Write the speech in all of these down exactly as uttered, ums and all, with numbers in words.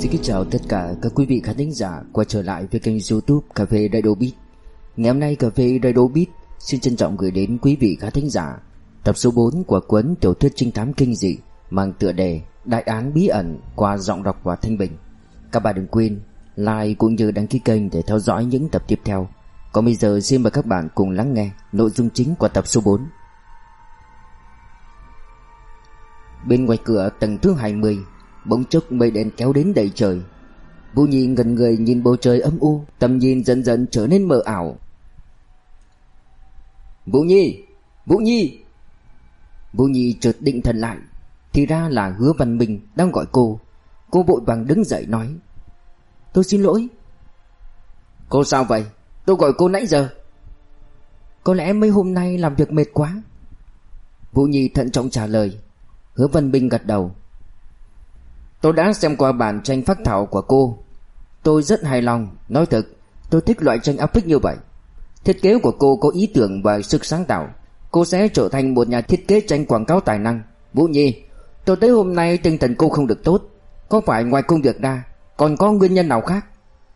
Xin kính chào tất cả các quý vị khán thính giả quay trở lại với kênh YouTube Cà phê Radio Beat. Ngày hôm nay Cà phê Radio Beat xin trân trọng gửi đến quý vị khán thính giả tập số bốn của cuốn tiểu thuyết trinh thám kinh dị mang tựa đề Đại án bí ẩn qua giọng đọc và Thanh Bình. Các bạn đừng quên like cũng như đăng ký kênh để theo dõi những tập tiếp theo. Còn bây giờ xin mời các bạn cùng lắng nghe nội dung chính của tập số bốn. Bên ngoài cửa tầng thứ hai mươi, bỗng chốc mây đen kéo đến đầy trời. Vũ Nhi ngẩn người nhìn bầu trời âm u, tầm nhìn dần dần trở nên mờ ảo. Vũ Nhi! Vũ Nhi! Vũ Nhi chợt định thần lại, thì ra là Hứa Văn Minh đang gọi cô. Cô vội vàng đứng dậy nói: Tôi xin lỗi. Cô sao vậy? Tôi gọi cô nãy giờ. Có lẽ mấy hôm nay làm việc mệt quá. Vũ Nhi thận trọng trả lời. Hứa Văn Minh gật đầu. Tôi đã xem qua bản tranh phác thảo của cô. Tôi rất hài lòng. Nói thật, tôi thích loại tranh áp phích như vậy. Thiết kế của cô có ý tưởng và sức sáng tạo. Cô sẽ trở thành một nhà thiết kế tranh quảng cáo tài năng. Vũ Nhi, tôi thấy hôm nay tinh thần cô không được tốt. Có phải ngoài công việc ra còn có nguyên nhân nào khác?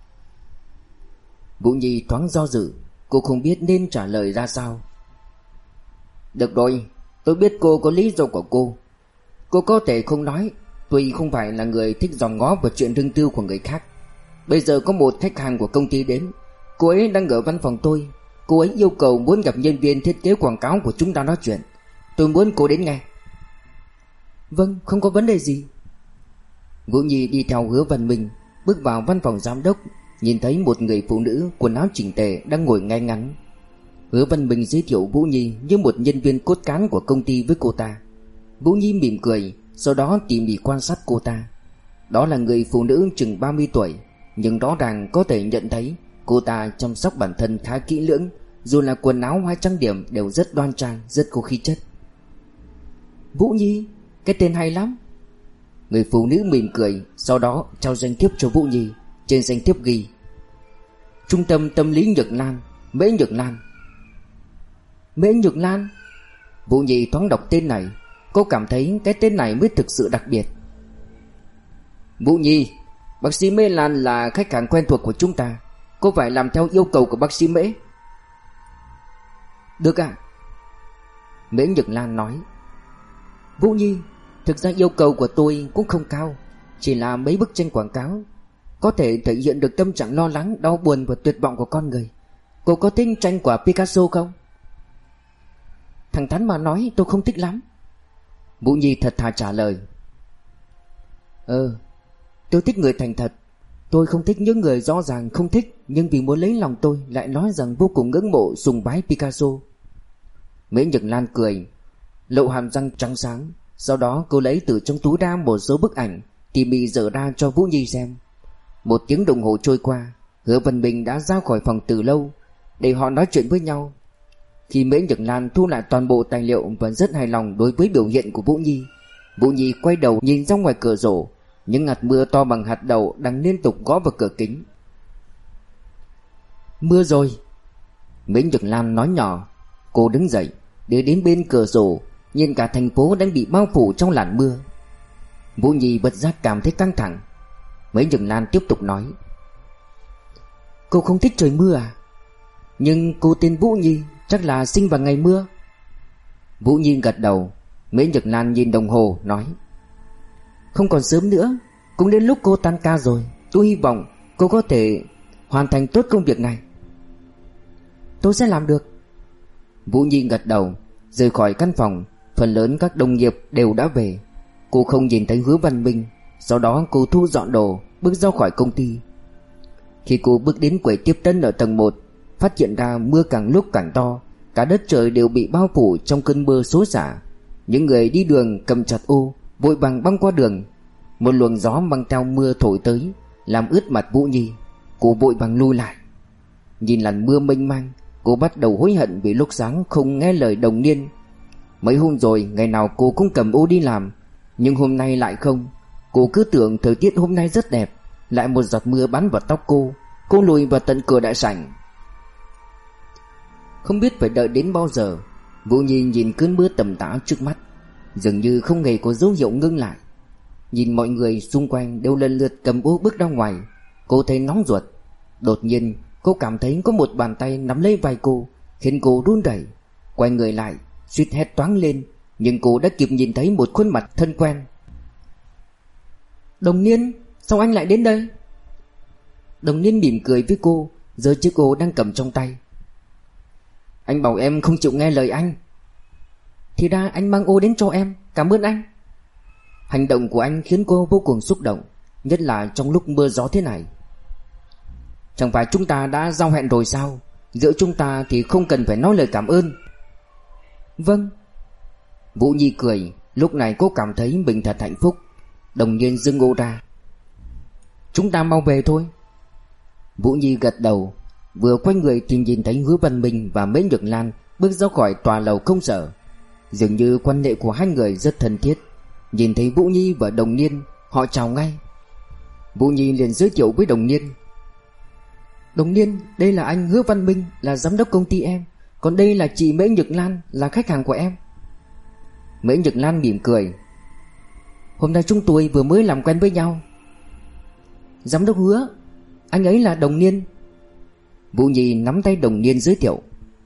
Vũ Nhi thoáng do dự. Cô không biết nên trả lời ra sao. Được rồi, tôi biết cô có lý do của cô. Cô có thể không nói. Tuy không phải là người thích dòm ngó vào chuyện riêng tư của người khác. Bây giờ có một khách hàng của công ty đến. Cô ấy đang ở văn phòng tôi. Cô ấy yêu cầu muốn gặp nhân viên thiết kế quảng cáo của chúng ta nói chuyện. Tôi muốn cô đến nghe. Vâng, không có vấn đề gì. Vũ Nhi đi theo Hứa Văn Minh, bước vào văn phòng giám đốc, nhìn thấy một người phụ nữ quần áo chỉnh tề đang ngồi ngay ngắn. Hứa Văn Minh giới thiệu Vũ Nhi như một nhân viên cốt cán của công ty với cô ta. Vũ Nhi mỉm cười, sau đó tỉ mỉ quan sát cô ta. Đó là người phụ nữ chừng ba mươi tuổi, nhưng rõ ràng có thể nhận thấy cô ta chăm sóc bản thân khá kỹ lưỡng. Dù là quần áo hay trang điểm đều rất đoan trang, rất có khí chất. Vũ Nhi, cái tên hay lắm. Người phụ nữ mỉm cười, sau đó trao danh thiếp cho Vũ Nhi. Trên danh thiếp ghi: Trung tâm tâm lý Nhược Lan, Mễ Nhược Lan. Mễ Nhược Lan? Vũ Nhi thoáng đọc tên này, cô cảm thấy cái tên này mới thực sự đặc biệt. Vũ Nhi, bác sĩ Mễ Lan là khách hàng quen thuộc của chúng ta. Cô phải làm theo yêu cầu của bác sĩ Mễ. Được ạ. Mễ Nhược Lan nói. Vũ Nhi, thực ra yêu cầu của tôi cũng không cao, chỉ là mấy bức tranh quảng cáo có thể thể hiện được tâm trạng lo lắng, đau buồn và tuyệt vọng của con người. Cô có thích tranh của Picasso không? Thẳng thắn mà nói, tôi không thích lắm. Vũ Nhi thật thà trả lời. Ờ, tôi thích người thành thật. Tôi không thích những người rõ ràng không thích, nhưng vì muốn lấy lòng tôi lại nói rằng vô cùng ngưỡng mộ sùng bái Picasso. Mễ Nhược Lan cười, lộ hàm răng trắng sáng. Sau đó cô lấy từ trong túi ra một số bức ảnh, tỉ mỉ dở ra cho Vũ Nhi xem. Một tiếng đồng hồ trôi qua, Hứa Văn Minh đã ra khỏi phòng từ lâu, để họ nói chuyện với nhau. Khi Mễ Nhược Lan thu lại toàn bộ tài liệu và rất hài lòng đối với biểu hiện của Vũ Nhi, Vũ Nhi quay đầu nhìn ra ngoài cửa sổ. Những hạt mưa to bằng hạt đậu đang liên tục gõ vào cửa kính. Mưa rồi. Mễ Nhược Lan nói nhỏ. Cô đứng dậy, đi đến bên cửa sổ, nhìn cả thành phố đang bị bao phủ trong làn mưa. Vũ Nhi bất giác cảm thấy căng thẳng. Mễ Nhược Lan tiếp tục nói. Cô không thích trời mưa à? Nhưng cô tên Vũ Nhi, chắc là sinh vào ngày mưa. Vũ Nhi gật đầu. Mễ Nhược Lan nhìn đồng hồ nói. Không còn sớm nữa, cũng đến lúc cô tan ca rồi. Tôi hy vọng cô có thể hoàn thành tốt công việc này. Tôi sẽ làm được. Vũ Nhi gật đầu. Rời khỏi căn phòng, phần lớn các đồng nghiệp đều đã về. Cô không nhìn thấy Hứa Văn Minh. Sau đó cô thu dọn đồ, bước ra khỏi công ty. Khi cô bước đến quầy tiếp tân ở tầng một, phát hiện ra mưa càng lúc càng to. Cả đất trời đều bị bao phủ trong cơn mưa xối xả. Những người đi đường cầm chặt ô, vội vàng băng qua đường. Một luồng gió mang theo mưa thổi tới, làm ướt mặt Vũ Nhi. Cô vội vàng lui lại. Nhìn làn mưa mênh mang, cô bắt đầu hối hận vì lúc sáng không nghe lời đồng niên. Mấy hôm rồi ngày nào cô cũng cầm ô đi làm, nhưng hôm nay lại không. Cô cứ tưởng thời tiết hôm nay rất đẹp, lại một giọt mưa bắn vào tóc cô. Cô lùi vào tận cửa đại sảnh. Không biết phải đợi đến bao giờ, Vũ Nhi nhìn cơn mưa tầm tã trước mắt, dường như không hề có dấu hiệu ngưng lại. nhìn mọi người xung quanh đều lần lượt cầm ô bước ra ngoài. Cô thấy nóng ruột. Đột nhiên cô cảm thấy có một bàn tay nắm lấy vai cô, khiến cô run rẩy. Quay người lại, suýt hét toáng lên, nhưng cô đã kịp nhìn thấy một khuôn mặt thân quen. Đồng Niên, sao anh lại đến đây? Đồng Niên mỉm cười với cô, giơ chiếc ô đang cầm trong tay. Anh bảo em không chịu nghe lời anh. Thì ra anh mang ô đến cho em, cảm ơn anh. Hành động của anh khiến cô vô cùng xúc động, nhất là trong lúc mưa gió thế này. Chẳng phải chúng ta đã giao hẹn rồi sao? Giữa chúng ta thì không cần phải nói lời cảm ơn. Vâng. Vũ Nhi cười. Lúc này cô cảm thấy mình thật hạnh phúc. Đồng Niên giương ô ra. Chúng ta mau về thôi. Vũ Nhi gật đầu. Vừa quay người thì nhìn thấy Hứa Văn Minh và Mễ Nhược Lan bước ra khỏi tòa lầu công sở. Dường như quan hệ của hai người rất thân thiết. Nhìn thấy Vũ Nhi và Đồng Niên, họ chào ngay. Vũ Nhi liền giới thiệu với Đồng Niên. Đồng Niên, đây là anh Hứa Văn Minh, là giám đốc công ty em. Còn đây là chị Mễ Nhược Lan, là khách hàng của em. Mễ Nhược Lan mỉm cười. Hôm nay chúng tôi vừa mới làm quen với nhau. Giám đốc Hứa, anh ấy là Đồng Niên. Vũ Nhi nắm tay Đồng Niên giới thiệu.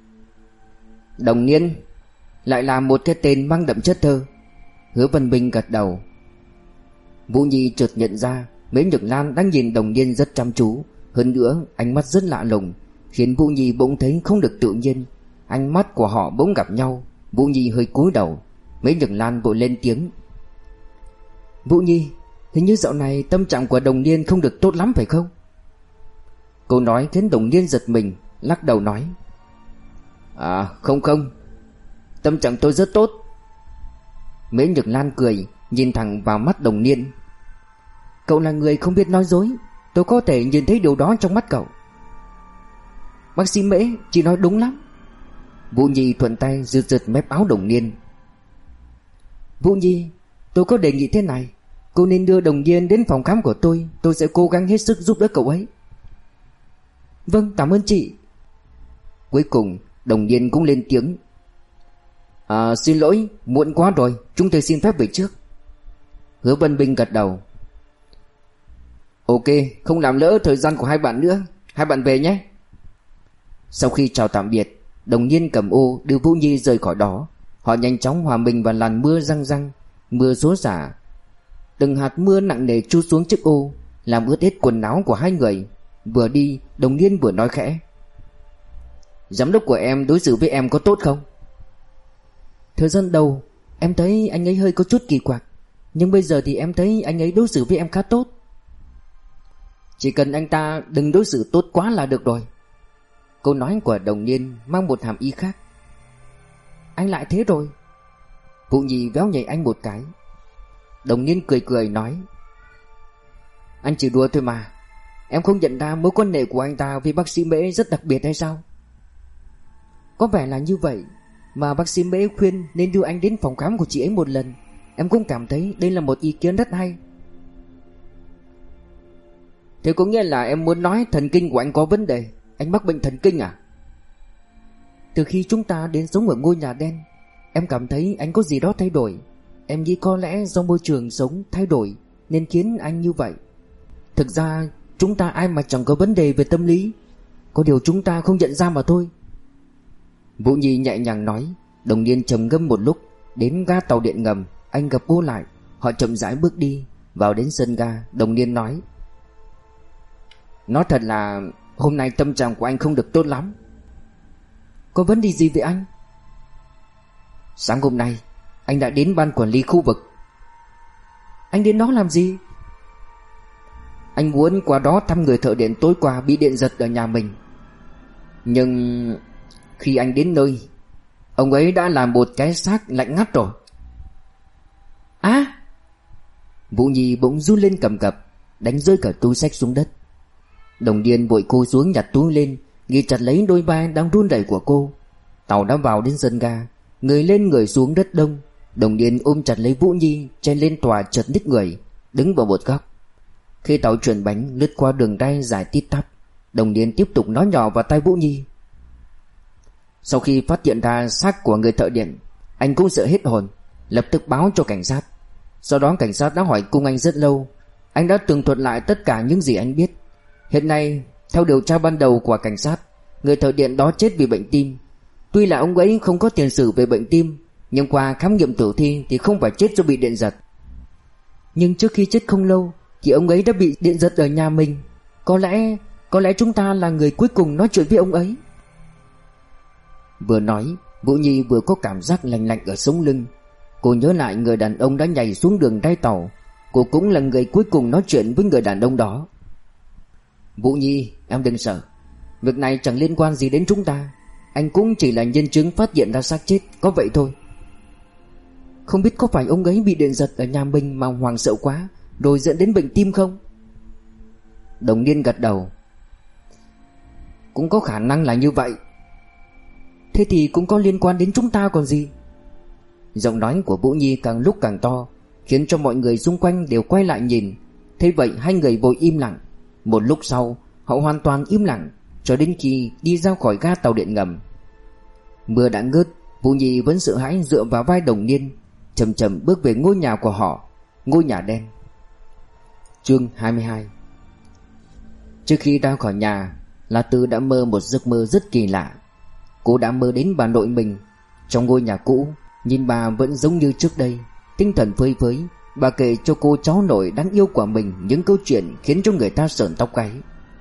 Đồng Niên, lại là một cái tên mang đậm chất thơ. Hứa Văn Minh gật đầu. Vũ Nhi chợt nhận ra Mễ Nhược Lan đang nhìn Đồng Niên rất chăm chú. Hơn nữa ánh mắt rất lạ lùng, khiến Vũ Nhi bỗng thấy không được tự nhiên. Ánh mắt của họ bỗng gặp nhau. Vũ Nhi hơi cúi đầu. Mễ Nhược Lan vội lên tiếng. Vũ Nhi, hình như dạo này tâm trạng của Đồng Niên không được tốt lắm phải không? Câu nói khiến Đồng Niên giật mình, lắc đầu nói. À không không, tâm trạng tôi rất tốt. Mễ Nhược Lan cười, nhìn thẳng vào mắt Đồng Niên. Cậu là người không biết nói dối, tôi có thể nhìn thấy điều đó trong mắt cậu. Bác sĩ Mễ, chị nói đúng lắm. Vũ Nhi thuận tay giật giật mép áo Đồng Niên. Vũ Nhi, tôi có đề nghị thế này. Cô nên đưa Đồng Niên đến phòng khám của tôi. Tôi sẽ cố gắng hết sức giúp đỡ cậu ấy. Vâng, cảm ơn chị. Cuối cùng Đồng Niên cũng lên tiếng. À xin lỗi, muộn quá rồi, chúng tôi xin phép về trước. Hứa Văn Minh gật đầu. Ok, không làm lỡ thời gian của hai bạn nữa. Hai bạn về nhé. Sau khi chào tạm biệt, Đồng Niên cầm ô đưa Vũ Nhi rời khỏi đó. Họ nhanh chóng hòa mình vào làn mưa răng răng. Mưa xối xả. Từng hạt mưa nặng nề trút xuống chiếc ô, làm ướt hết quần áo của hai người. Vừa đi, Đồng Niên vừa nói khẽ. Giám đốc của em đối xử với em có tốt không? Thời gian đầu em thấy anh ấy hơi có chút kỳ quặc, nhưng bây giờ thì em thấy anh ấy đối xử với em khá tốt. Chỉ cần anh ta đừng đối xử tốt quá là được rồi. Câu nói của Đồng Niên mang một hàm ý khác. Anh lại thế rồi. Vũ Nhi véo nhảy anh một cái. Đồng Niên cười cười nói. Anh chỉ đùa thôi mà. Em không nhận ra mối quan hệ của anh ta với bác sĩ Mễ rất đặc biệt hay sao? Có vẻ là như vậy. Mà bác sĩ Mễ khuyên nên đưa anh đến phòng khám của chị ấy một lần. Em cũng cảm thấy đây là một ý kiến rất hay. Thế có nghĩa là em muốn nói thần kinh của anh có vấn đề? Anh mắc bệnh thần kinh à? Từ khi chúng ta đến sống ở ngôi nhà đen, em cảm thấy anh có gì đó thay đổi. Em nghĩ có lẽ do môi trường sống thay đổi nên khiến anh như vậy. Thực ra chúng ta ai mà chẳng có vấn đề về tâm lý, có điều chúng ta không nhận ra mà thôi. Vũ Nhi nhẹ nhàng nói. Đồng Niên trầm ngâm một lúc. Đến ga tàu điện ngầm, anh gặp cô lại. Họ chậm rãi bước đi. Vào đến sân ga, Đồng Niên nói. Nói thật là hôm nay tâm trạng của anh không được tốt lắm. Có vấn đề gì vậy anh? Sáng hôm nay anh đã đến ban quản lý khu vực. Anh đến đó làm gì? Anh muốn qua đó thăm người thợ điện tối qua bị điện giật ở nhà mình. Nhưng khi anh đến nơi, ông ấy đã làm một cái xác lạnh ngắt rồi. À! Vũ Nhi bỗng run lên cầm cập, đánh rơi cả túi xách xuống đất. Đồng Niên vội cúi xuống nhặt túi lên, ghi chặt lấy đôi vai đang run rẩy của cô. Tàu đã vào đến sân ga, người lên người xuống rất đông. Đồng Niên ôm chặt lấy Vũ Nhi, chen lên tòa chợt nhích người, đứng vào một góc. Khi tàu chuyển bánh lướt qua đường ray dài tít tắp, Đồng Niên tiếp tục nói nhỏ vào tai Vũ Nhi. Sau khi phát hiện ra xác của người thợ điện, anh cũng sợ hết hồn, lập tức báo cho cảnh sát. Sau đó cảnh sát đã hỏi cung anh rất lâu. Anh đã tường thuật lại tất cả những gì anh biết. Hiện nay, theo điều tra ban đầu của cảnh sát, người thợ điện đó chết vì bệnh tim. Tuy là ông ấy không có tiền sử về bệnh tim, nhưng qua khám nghiệm tử thi thì không phải chết do bị điện giật. Nhưng trước khi chết không lâu thì ông ấy đã bị điện giật ở nhà mình. Có lẽ, có lẽ chúng ta là người cuối cùng nói chuyện với ông ấy. Vừa nói, Vũ Nhi vừa có cảm giác lạnh lạnh ở sống lưng. Cô nhớ lại người đàn ông đã nhảy xuống đường ray tàu. Cô cũng là người cuối cùng nói chuyện với người đàn ông đó. Vũ Nhi, em đừng sợ. Việc này chẳng liên quan gì đến chúng ta. Anh cũng chỉ là nhân chứng phát hiện ra xác chết, có vậy thôi. Không biết có phải ông ấy bị điện giật ở nhà mình mà hoảng sợ quá, rồi dẫn đến bệnh tim không? Đồng Niên gật đầu. Cũng có khả năng là như vậy. Thế thì cũng có liên quan đến chúng ta còn gì. Giọng nói của Vũ Nhi càng lúc càng to, khiến cho mọi người xung quanh đều quay lại nhìn. Thế vậy hai người vội im lặng. Một lúc sau họ hoàn toàn im lặng, cho đến khi đi ra khỏi ga tàu điện ngầm. Mưa đã ngớt. Vũ Nhi vẫn sợ hãi dựa vào vai Đồng Niên, chậm chậm bước về ngôi nhà của họ, ngôi nhà đen. Chương hai mươi hai. Trước khi ra khỏi nhà, La Tư đã mơ một giấc mơ rất kỳ lạ. Cô đã mơ đến bà nội mình trong ngôi nhà cũ. Nhìn bà vẫn giống như trước đây, tinh thần phơi phới. Bà kể cho cô cháu nội đáng yêu của mình những câu chuyện khiến cho người ta sởn tóc gáy.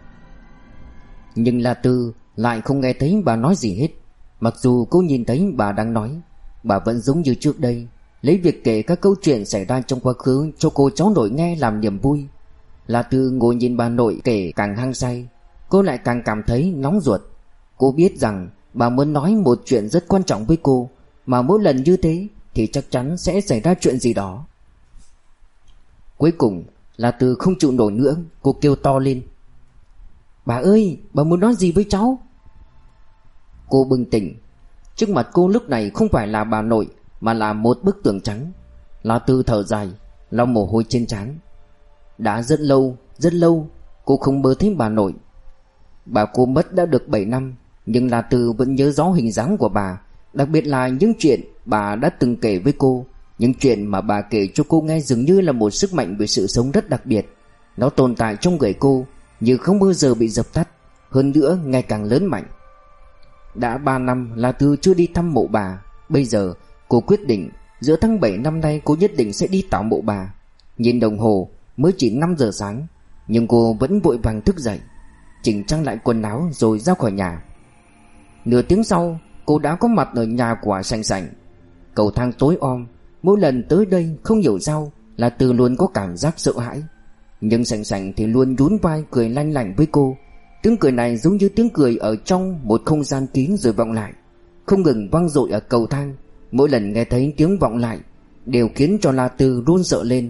Nhưng La Tư lại không nghe thấy bà nói gì hết. Mặc dù cô nhìn thấy bà đang nói, bà vẫn giống như trước đây, lấy việc kể các câu chuyện xảy ra trong quá khứ cho cô cháu nội nghe làm niềm vui. La Tư ngồi nhìn bà nội kể càng hăng say, cô lại càng cảm thấy nóng ruột. Cô biết rằng bà muốn nói một chuyện rất quan trọng với cô, mà mỗi lần như thế thì chắc chắn sẽ xảy ra chuyện gì đó. Cuối cùng La Tư không chịu nổi nữa, cô kêu to lên: Bà ơi, bà muốn nói gì với cháu? Cô bừng tỉnh. Trước mặt cô lúc này không phải là bà nội, mà là một bức tường trắng. La Tư thở dài, lau mồ hôi trên trán. Đã rất lâu, rất lâu cô không mơ thấy bà nội. Bà cô mất đã được bảy năm, nhưng La Tư vẫn nhớ rõ hình dáng của bà, đặc biệt là những chuyện bà đã từng kể với cô. Những chuyện mà bà kể cho cô nghe dường như là một sức mạnh về sự sống rất đặc biệt. Nó tồn tại trong người cô, nhưng không bao giờ bị dập tắt, hơn nữa ngày càng lớn mạnh. Đã ba năm La Tư chưa đi thăm mộ bà. Bây giờ cô quyết định giữa tháng bảy năm nay cô nhất định sẽ đi tảo mộ bà. Nhìn đồng hồ mới chỉ năm giờ sáng, nhưng cô vẫn vội vàng thức dậy, chỉnh trang lại quần áo rồi ra khỏi nhà. Nửa tiếng sau cô đã có mặt ở nhà của Sành Sành. Cầu thang tối om, mỗi lần tới đây không hiểu sao La Tư luôn có cảm giác sợ hãi. Nhưng Sành Sành thì luôn nhún vai cười lanh lảnh với cô. Tiếng cười này giống như tiếng cười ở trong một không gian kín rồi vọng lại, không ngừng vang dội ở cầu thang. Mỗi lần nghe thấy tiếng vọng lại đều khiến cho La Tư run sợ lên.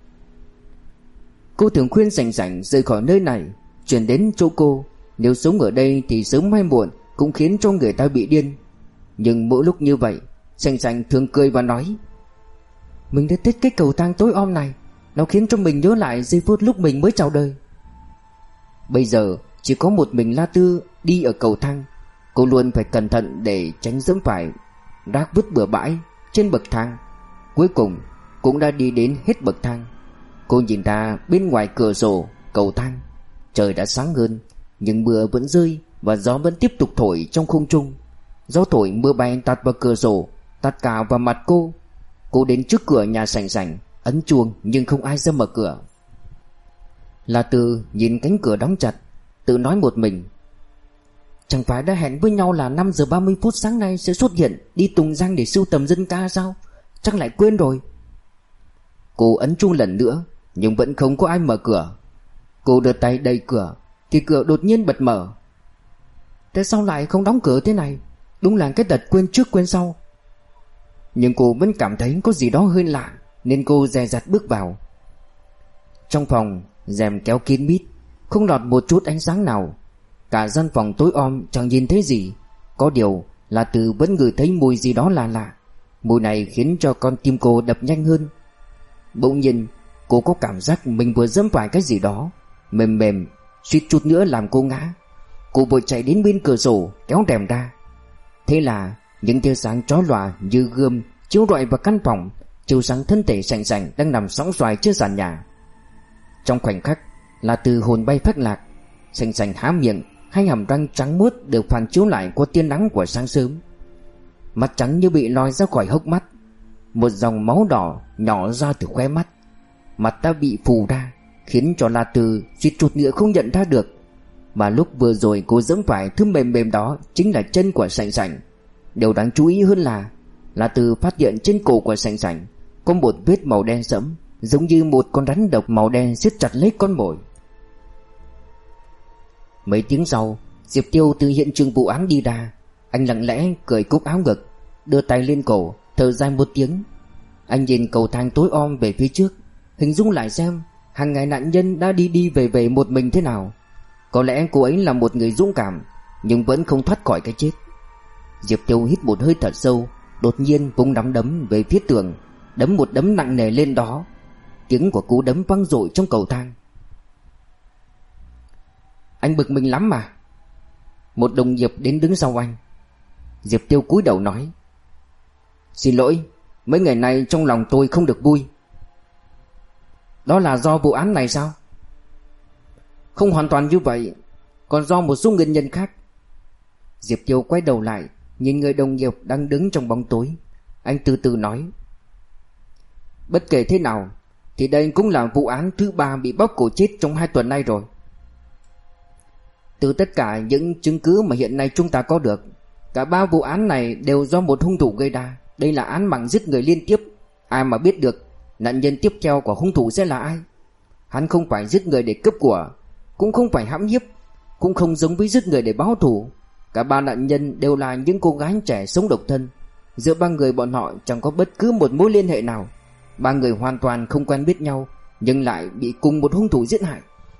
Cô thường khuyên Sành Sành rời khỏi nơi này, chuyển đến chỗ cô. Nếu sống ở đây thì sớm hay muộn cũng khiến cho người ta bị điên. Nhưng mỗi lúc như vậy, Sành Sành thường cười và nói: Mình đã thích cái cầu thang tối om này, nó khiến cho mình nhớ lại giây phút lúc mình mới chào đời. Bây giờ chỉ có một mình La Tư đi ở cầu thang. Cô luôn phải cẩn thận để tránh dẫm phải rác vứt bừa bãi trên bậc thang. Cuối cùng cũng đã đi đến hết bậc thang. Cô nhìn ra bên ngoài cửa sổ cầu thang, trời đã sáng hơn, nhưng mưa vẫn rơi và gió vẫn tiếp tục thổi trong không trung. Gió thổi mưa bay tạt vào cửa sổ, tạt cả vào mặt cô. Cô đến trước cửa nhà Sành Sành, ấn chuông nhưng không ai ra mở cửa. La Tư nhìn cánh cửa đóng chặt, tự nói một mình: Chẳng phải đã hẹn với nhau là năm giờ ba mươi phút sáng nay sẽ xuất hiện đi Tùng Giang để sưu tầm dân ca sao? Chắc lại quên rồi. Cô ấn chuông lần nữa, nhưng vẫn không có ai mở cửa. Cô đưa tay đẩy cửa thì cửa đột nhiên bật mở. Tại sao lại không đóng cửa thế này? Đúng là cái tật quên trước quên sau. Nhưng cô vẫn cảm thấy có gì đó hơi lạ, nên cô dè dặt bước vào. Trong phòng rèm kéo kín mít, không lọt một chút ánh sáng nào. Cả gian phòng tối om chẳng nhìn thấy gì. Có điều là Từ vẫn ngửi thấy mùi gì đó lạ lạ. Mùi này khiến cho con tim cô đập nhanh hơn. Bỗng nhiên cô có cảm giác mình vừa dẫm phải cái gì đó mềm mềm, suýt chút nữa làm cô ngã. Cô vội chạy đến bên cửa sổ kéo rèm ra. Thế là những tia sáng chói lòa như gươm chiếu rọi vào căn phòng, chiếu sáng thân thể sành sành đang nằm sõng soài trên sàn nhà. Trong khoảnh khắc, La Tư hồn bay phách lạc, sành sành há miệng, hai hàm răng trắng muốt đều phản chiếu lại qua tia nắng của sáng sớm. Mắt trắng như bị lòi ra khỏi hốc mắt, một dòng máu đỏ nhỏ ra từ khóe mắt. Mặt đã bị phù ra, khiến cho La Tư suýt chút nữa không nhận ra được. Mà lúc vừa rồi cô giẫm phải thứ mềm mềm đó chính là chân của sành sành. Điều đáng chú ý hơn là La Tư phát hiện trên cổ của sành sành có một vết màu đen sẫm, giống như một con rắn độc màu đen siết chặt lấy con mồi. Mấy tiếng sau, Diệp Tiêu từ hiện trường vụ án đi ra. Anh lặng lẽ cởi cúc áo ngực, đưa tay lên cổ, thở dài một tiếng. Anh nhìn cầu thang tối om về phía trước, hình dung lại xem hàng ngày nạn nhân đã đi đi về về một mình thế nào. Có lẽ cô ấy là một người dũng cảm, nhưng vẫn không thoát khỏi cái chết. Diệp Tiêu hít một hơi thật sâu, đột nhiên vung nắm đấm về phía tường, đấm một đấm nặng nề lên đó. Tiếng của cú đấm vang dội trong cầu thang. Anh bực mình lắm mà. Một đồng nghiệp đến đứng sau anh. Diệp Tiêu cúi đầu nói: Xin lỗi, mấy ngày nay trong lòng tôi không được vui. Đó là do vụ án này sao? Không hoàn toàn như vậy, còn do một số nguyên nhân khác. Diệp Tiêu quay đầu lại, nhìn người đồng nghiệp đang đứng trong bóng tối. Anh từ từ nói: Bất kể thế nào thì đây cũng là vụ án thứ ba bị bóp cổ chết trong hai tuần nay rồi. Từ tất cả những chứng cứ mà hiện nay chúng ta có được, cả ba vụ án này đều do một hung thủ gây ra. Đây là án mạng giết người liên tiếp. Ai mà biết được nạn nhân tiếp theo của hung thủ sẽ là ai? Hắn không phải giết người để cướp của, cũng không phải hãm hiếp, cũng không giống với giết người để báo thù. Cả ba nạn nhân đều là những cô gái trẻ sống độc thân. Giữa ba người bọn họ chẳng có bất cứ một mối liên hệ nào. Ba người hoàn toàn không quen biết nhau, nhưng lại bị cùng một hung thủ giết hại.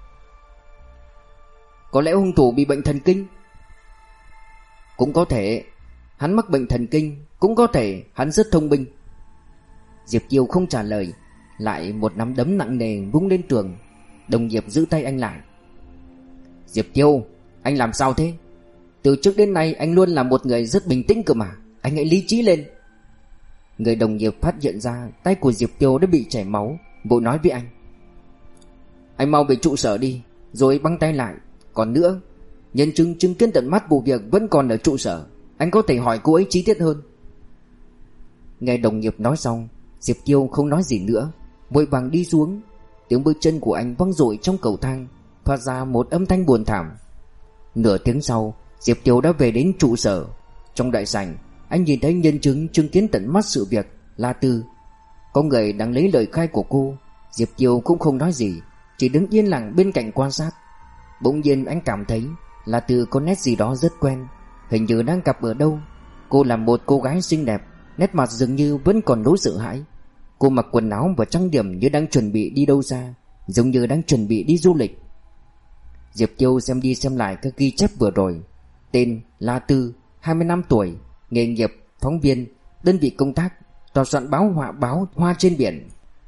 Có lẽ hung thủ bị bệnh thần kinh? Cũng có thể hắn mắc bệnh thần kinh, cũng có thể hắn rất thông minh. Diệp Tiêu không trả lời, lại một nắm đấm nặng nề vung lên tường. Đồng nghiệp giữ tay anh lại. Diệp Tiêu, anh làm sao thế? Từ trước đến nay anh luôn là một người rất bình tĩnh cơ mà. Anh hãy lý trí lên. Người đồng nghiệp phát hiện ra tay của Diệp Tiêu đã bị chảy máu, vội nói với anh: Anh mau về trụ sở đi. Rồi băng tay lại. Còn nữa, nhân chứng chứng kiến tận mắt vụ việc vẫn còn ở trụ sở, anh có thể hỏi cô ấy chi tiết hơn. Nghe đồng nghiệp nói xong, Diệp Tiêu không nói gì nữa, vội vàng đi xuống. Tiếng bước chân của anh vang dội trong cầu thang, phát ra một âm thanh buồn thảm. Nửa tiếng sau, Diệp Tiêu đã về đến trụ sở. Trong đại sảnh, anh nhìn thấy nhân chứng chứng kiến tận mắt sự việc, La Tư. Có người đang lấy lời khai của cô. Diệp Tiêu cũng không nói gì, chỉ đứng yên lặng bên cạnh quan sát. Bỗng nhiên anh cảm thấy La Tư có nét gì đó rất quen, hình như đang gặp ở đâu. Cô là một cô gái xinh đẹp, nét mặt dường như vẫn còn nỗi sợ hãi. Cô mặc quần áo và trang điểm như đang chuẩn bị đi đâu xa, giống như đang chuẩn bị đi du lịch. Diệp Tiêu xem đi xem lại các ghi chép vừa rồi. Tên La Tư, hai mươi lăm tuổi, nghề nghiệp phóng viên, đơn vị công tác tòa soạn báo họa báo Hoa trên biển.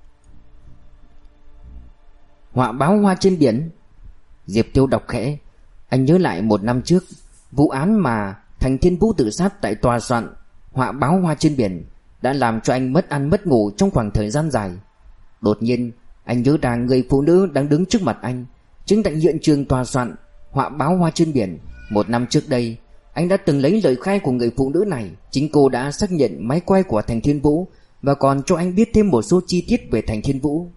Họa báo Hoa trên biển? Diệp Tiêu đọc khẽ. Anh nhớ lại một năm trước, vụ án mà Thành Thiên Vũ tự sát tại tòa soạn họa báo Hoa trên biển đã làm cho anh mất ăn mất ngủ trong khoảng thời gian dài. Đột nhiên anh nhớ ra người phụ nữ đang đứng trước mặt anh chính tại hiện trường tòa soạn họa báo Hoa trên biển. Một năm trước đây, anh đã từng lấy lời khai của người phụ nữ này. Chính cô đã xác nhận máy quay của Thành Thiên Vũ và còn cho anh biết thêm một số chi tiết về Thành Thiên Vũ.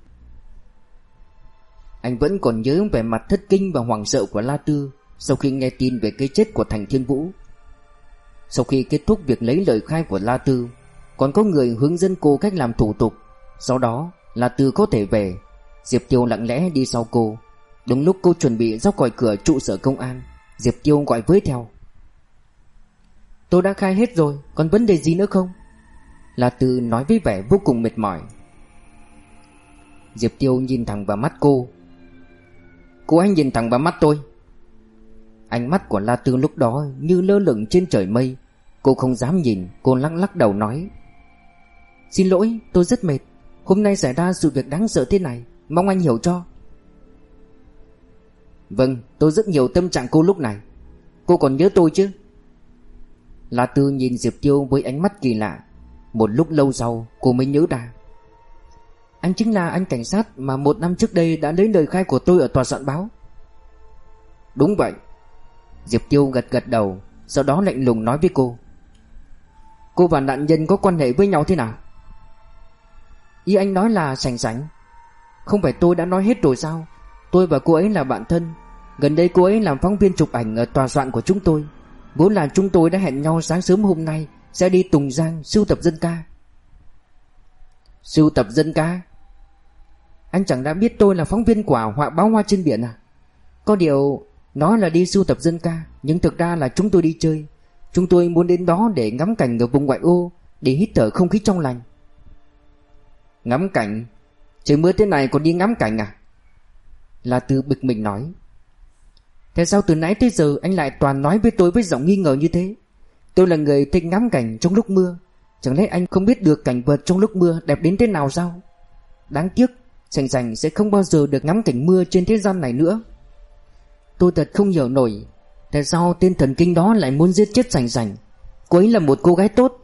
Anh vẫn còn nhớ vẻ mặt thất kinh và hoảng sợ của La Tư sau khi nghe tin về cái chết của Thành Thiên Vũ. Sau khi kết thúc việc lấy lời khai của La Tư, còn có người hướng dẫn cô cách làm thủ tục. Sau đó La Tư có thể về. Diệp Tiêu lặng lẽ đi sau cô. Đúng lúc cô chuẩn bị ra khỏi cửa trụ sở công an, Diệp Tiêu gọi với theo: Tôi đã khai hết rồi, còn vấn đề gì nữa không? La Tư nói với vẻ vô cùng mệt mỏi. Diệp Tiêu nhìn thẳng vào mắt cô. Cô hãy nhìn thẳng vào mắt tôi. Ánh mắt của La Tư lúc đó như lơ lửng trên trời mây. Cô không dám nhìn, cô lắc lắc đầu nói: Xin lỗi, tôi rất mệt. Hôm nay xảy ra sự việc đáng sợ thế này, mong anh hiểu cho. Vâng, tôi rất hiểu tâm trạng cô lúc này. Cô còn nhớ tôi chứ? La Tư nhìn Diệp Tiêu với ánh mắt kỳ lạ. Một lúc lâu sau cô mới nhớ ra. Anh chính là anh cảnh sát mà một năm trước đây đã lấy lời khai của tôi ở tòa soạn báo. Đúng vậy. Diệp Tiêu gật gật đầu, sau đó lạnh lùng nói với cô. Cô và nạn nhân có quan hệ với nhau thế nào? Ý anh nói là Sành Sành? Không phải tôi đã nói hết rồi sao? Tôi và cô ấy là bạn thân. Gần đây cô ấy làm phóng viên chụp ảnh ở tòa soạn của chúng tôi. Vốn là chúng tôi đã hẹn nhau sáng sớm hôm nay sẽ đi Tùng Giang sưu tập dân ca. Sưu tập dân ca? Anh chẳng đã biết tôi là phóng viên của họa báo Hoa trên Biển à? Có điều nói là đi sưu tập dân ca, nhưng thực ra là chúng tôi đi chơi. Chúng tôi muốn đến đó để ngắm cảnh ở vùng ngoại ô, để hít thở không khí trong lành. Ngắm cảnh? Trời mưa thế này còn đi ngắm cảnh à? La Tư bực mình nói. Tại sao từ nãy tới giờ anh lại toàn nói với tôi với giọng nghi ngờ như thế? Tôi là người thích ngắm cảnh trong lúc mưa. Chẳng lẽ anh không biết được cảnh vật trong lúc mưa đẹp đến thế nào sao? Đáng tiếc, Sành Sành sẽ không bao giờ được ngắm cảnh mưa trên thế gian này nữa. Tôi thật không hiểu nổi, tại sao tên thần kinh đó lại muốn giết chết Sành Sành? Cô ấy là một cô gái tốt.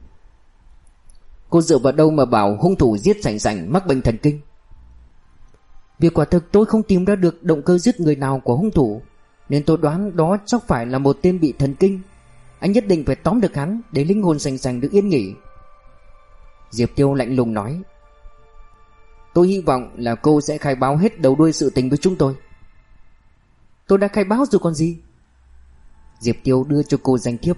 Cô dựa vào đâu mà bảo hung thủ giết Sành Sành mắc bệnh thần kinh? Vì quả thực tôi không tìm ra được động cơ giết người nào của hung thủ, nên tôi đoán đó chắc phải là một tên bị thần kinh. Anh nhất định phải tóm được hắn để linh hồn Sành Sành được yên nghỉ. Diệp Tiêu lạnh lùng nói. Tôi hy vọng là cô sẽ khai báo hết đầu đuôi sự tình với chúng tôi. Tôi đã khai báo rồi còn gì? Diệp Tiêu đưa cho cô danh thiếp.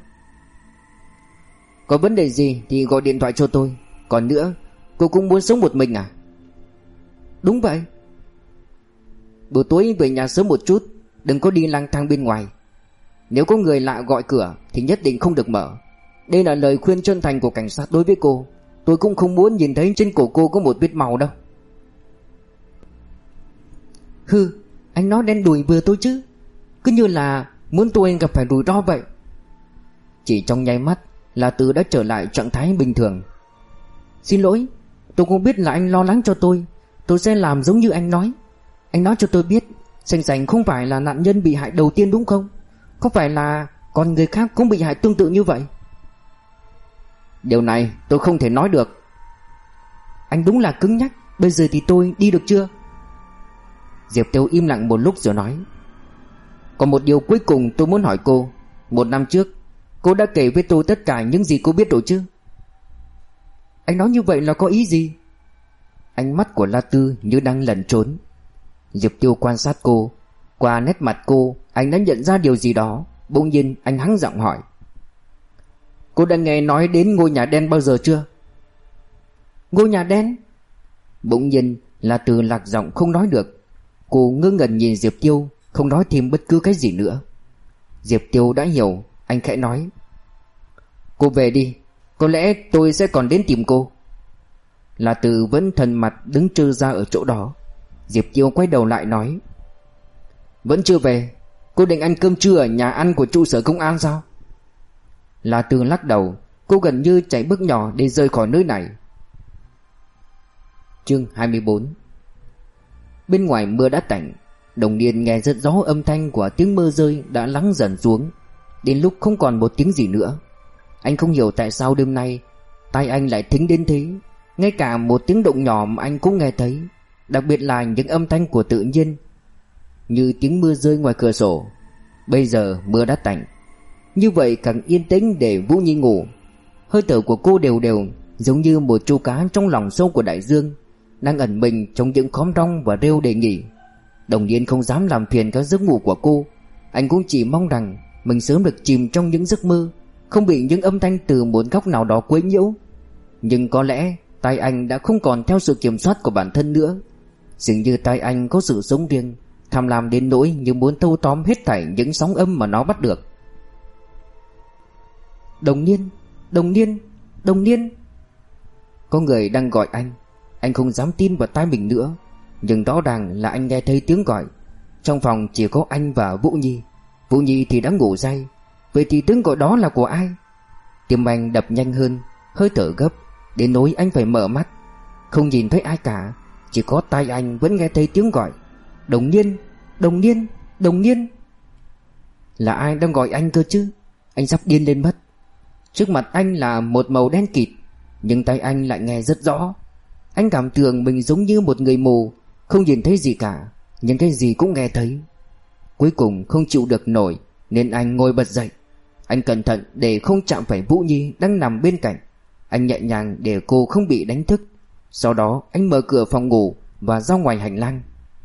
Có vấn đề gì thì gọi điện thoại cho tôi. Còn nữa, cô cũng muốn sống một mình à? Đúng vậy. Buổi tối về nhà sớm một chút, đừng có đi lang thang bên ngoài. Nếu có người lạ gọi cửa thì nhất định không được mở. Đây là lời khuyên chân thành của cảnh sát đối với cô. Tôi cũng không muốn nhìn thấy trên cổ cô có một vết màu đâu. Hừ, anh nói đen đủi vừa tôi chứ. Cứ như là muốn tôi gặp phải rủi ro vậy. Chỉ trong nháy mắt là Từ đã trở lại trạng thái bình thường. Xin lỗi, tôi không biết là anh lo lắng cho tôi. Tôi sẽ làm giống như anh nói. Anh nói cho tôi biết Sành Sành không phải là nạn nhân bị hại đầu tiên đúng không? Có phải là còn người khác cũng bị hại tương tự như vậy? Điều này tôi không thể nói được. Anh đúng là cứng nhắc. Bây giờ thì tôi đi được chưa? Diệp Tiêu im lặng một lúc rồi nói. Còn một điều cuối cùng tôi muốn hỏi cô. Một năm trước cô đã kể với tôi tất cả những gì cô biết rồi chứ? Anh nói như vậy là có ý gì? Ánh mắt của La Tư như đang lẩn trốn. Diệp Tiêu quan sát cô. Qua nét mặt cô, anh đã nhận ra điều gì đó. Bỗng nhiên anh hắng giọng hỏi. Cô đã nghe nói đến ngôi nhà đen bao giờ chưa? Ngôi nhà đen? Bỗng nhiên La Tư lạc giọng không nói được. Cô ngơ ngẩn nhìn Diệp Tiêu, không nói thêm bất cứ cái gì nữa. Diệp Tiêu đã hiểu, anh khẽ nói. Cô về đi, có lẽ tôi sẽ còn đến tìm cô. La Tư vẫn thần mặt đứng trơ ra ở chỗ đó. Diệp Tiêu quay đầu lại nói. Vẫn chưa về? Cô định ăn cơm trưa ở nhà ăn của trụ sở công an sao? La Tư lắc đầu. Cô gần như chạy bước nhỏ để rời khỏi nơi này. Chương hai mươi bốn. Bên ngoài mưa đã tạnh. Đồng Niên nghe rất rõ âm thanh của tiếng mưa rơi đã lắng dần xuống, đến lúc không còn một tiếng gì nữa. Anh không hiểu tại sao đêm nay tai anh lại thính đến thế. Ngay cả một tiếng động nhỏ mà anh cũng nghe thấy, đặc biệt là những âm thanh của tự nhiên, như tiếng mưa rơi ngoài cửa sổ. Bây giờ mưa đã tạnh, như vậy càng yên tĩnh để Vũ Nhi ngủ. Hơi thở của cô đều đều, giống như một chú cá trong lòng sâu của đại dương, đang ẩn mình trong những khóm rong và rêu để nghỉ. Đồng Niên không dám làm phiền các giấc ngủ của cô. Anh cũng chỉ mong rằng mình sớm được chìm trong những giấc mơ, không bị những âm thanh từ một góc nào đó quấy nhiễu. Nhưng có lẽ tai anh đã không còn theo sự kiểm soát của bản thân nữa. Dường như tai anh có sự sống riêng, tham lam đến nỗi như muốn thâu tóm hết thảy những sóng âm mà nó bắt được. Đồng Niên, Đồng Niên, Đồng Niên. Có người đang gọi anh. Anh không dám tin vào tai mình nữa, nhưng rõ ràng là anh nghe thấy tiếng gọi. Trong phòng chỉ có anh và Vũ Nhi. Vũ Nhi thì đã ngủ say. Vậy thì tiếng gọi đó là của ai? Tim anh đập nhanh hơn, hơi thở gấp, đến nỗi anh phải mở mắt. Không nhìn thấy ai cả, chỉ có tai anh vẫn nghe thấy tiếng gọi. Đồng Niên, Đồng Niên, Đồng Niên. Là ai đang gọi anh cơ chứ? Anh sắp điên lên mất. Trước mặt anh là một màu đen kịt, nhưng tai anh lại nghe rất rõ. Anh cảm tưởng mình giống như một người mù, không nhìn thấy gì cả, nhưng cái gì cũng nghe thấy. Cuối cùng không chịu được nổi nên anh ngồi bật dậy. Anh cẩn thận để không chạm phải Vũ Nhi đang nằm bên cạnh. Anh nhẹ nhàng để cô không bị đánh thức. Sau đó anh mở cửa phòng ngủ và ra ngoài hành lang.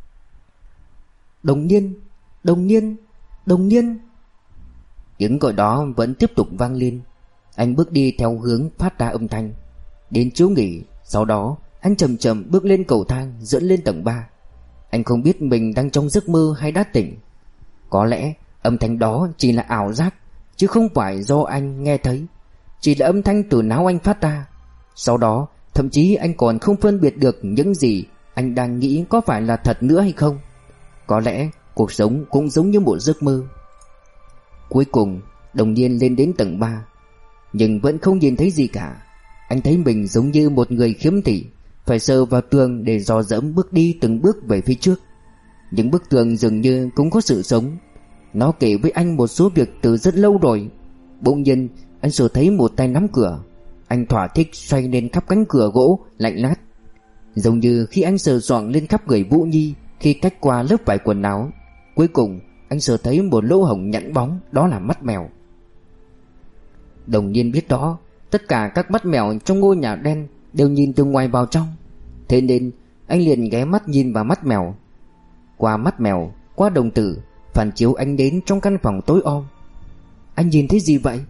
Đồng Niên, Đồng Niên, Đồng Niên. Tiếng gọi đó vẫn tiếp tục vang lên. Anh bước đi theo hướng phát ra âm thanh đến chỗ nghỉ. Sau đó anh chậm chậm bước lên cầu thang dẫn lên tầng ba. Anh không biết mình đang trong giấc mơ hay đã tỉnh. Có lẽ âm thanh đó chỉ là ảo giác, chứ không phải do anh nghe thấy. Chỉ là âm thanh từ não anh phát ra. Sau đó thậm chí anh còn không phân biệt được những gì anh đang nghĩ có phải là thật nữa hay không. Có lẽ cuộc sống cũng giống như một giấc mơ. Cuối cùng Đồng Niên lên đến tầng ba, nhưng vẫn không nhìn thấy gì cả. Anh thấy mình giống như một người khiếm thị, phải sờ vào tường để dò dẫm bước đi từng bước về phía trước. Những bức tường dường như cũng có sự sống. Nó kể với anh một số việc từ rất lâu rồi. Bỗng nhiên anh sờ thấy một tay nắm cửa. Anh thỏa thích xoay lên khắp cánh cửa gỗ lạnh lát, giống như khi anh sờ soạng lên khắp người Vũ Nhi khi cách qua lớp vải quần áo. Cuối cùng anh sờ thấy một lỗ hổng nhẵn bóng, đó là mắt mèo. Đồng Niên biết đó, tất cả các mắt mèo trong ngôi nhà đen đều nhìn từ ngoài vào trong. Thế nên anh liền ghé mắt nhìn vào mắt mèo. Qua mắt mèo, qua đồng tử, phản chiếu anh đến trong căn phòng tối om. Anh nhìn thấy gì vậy?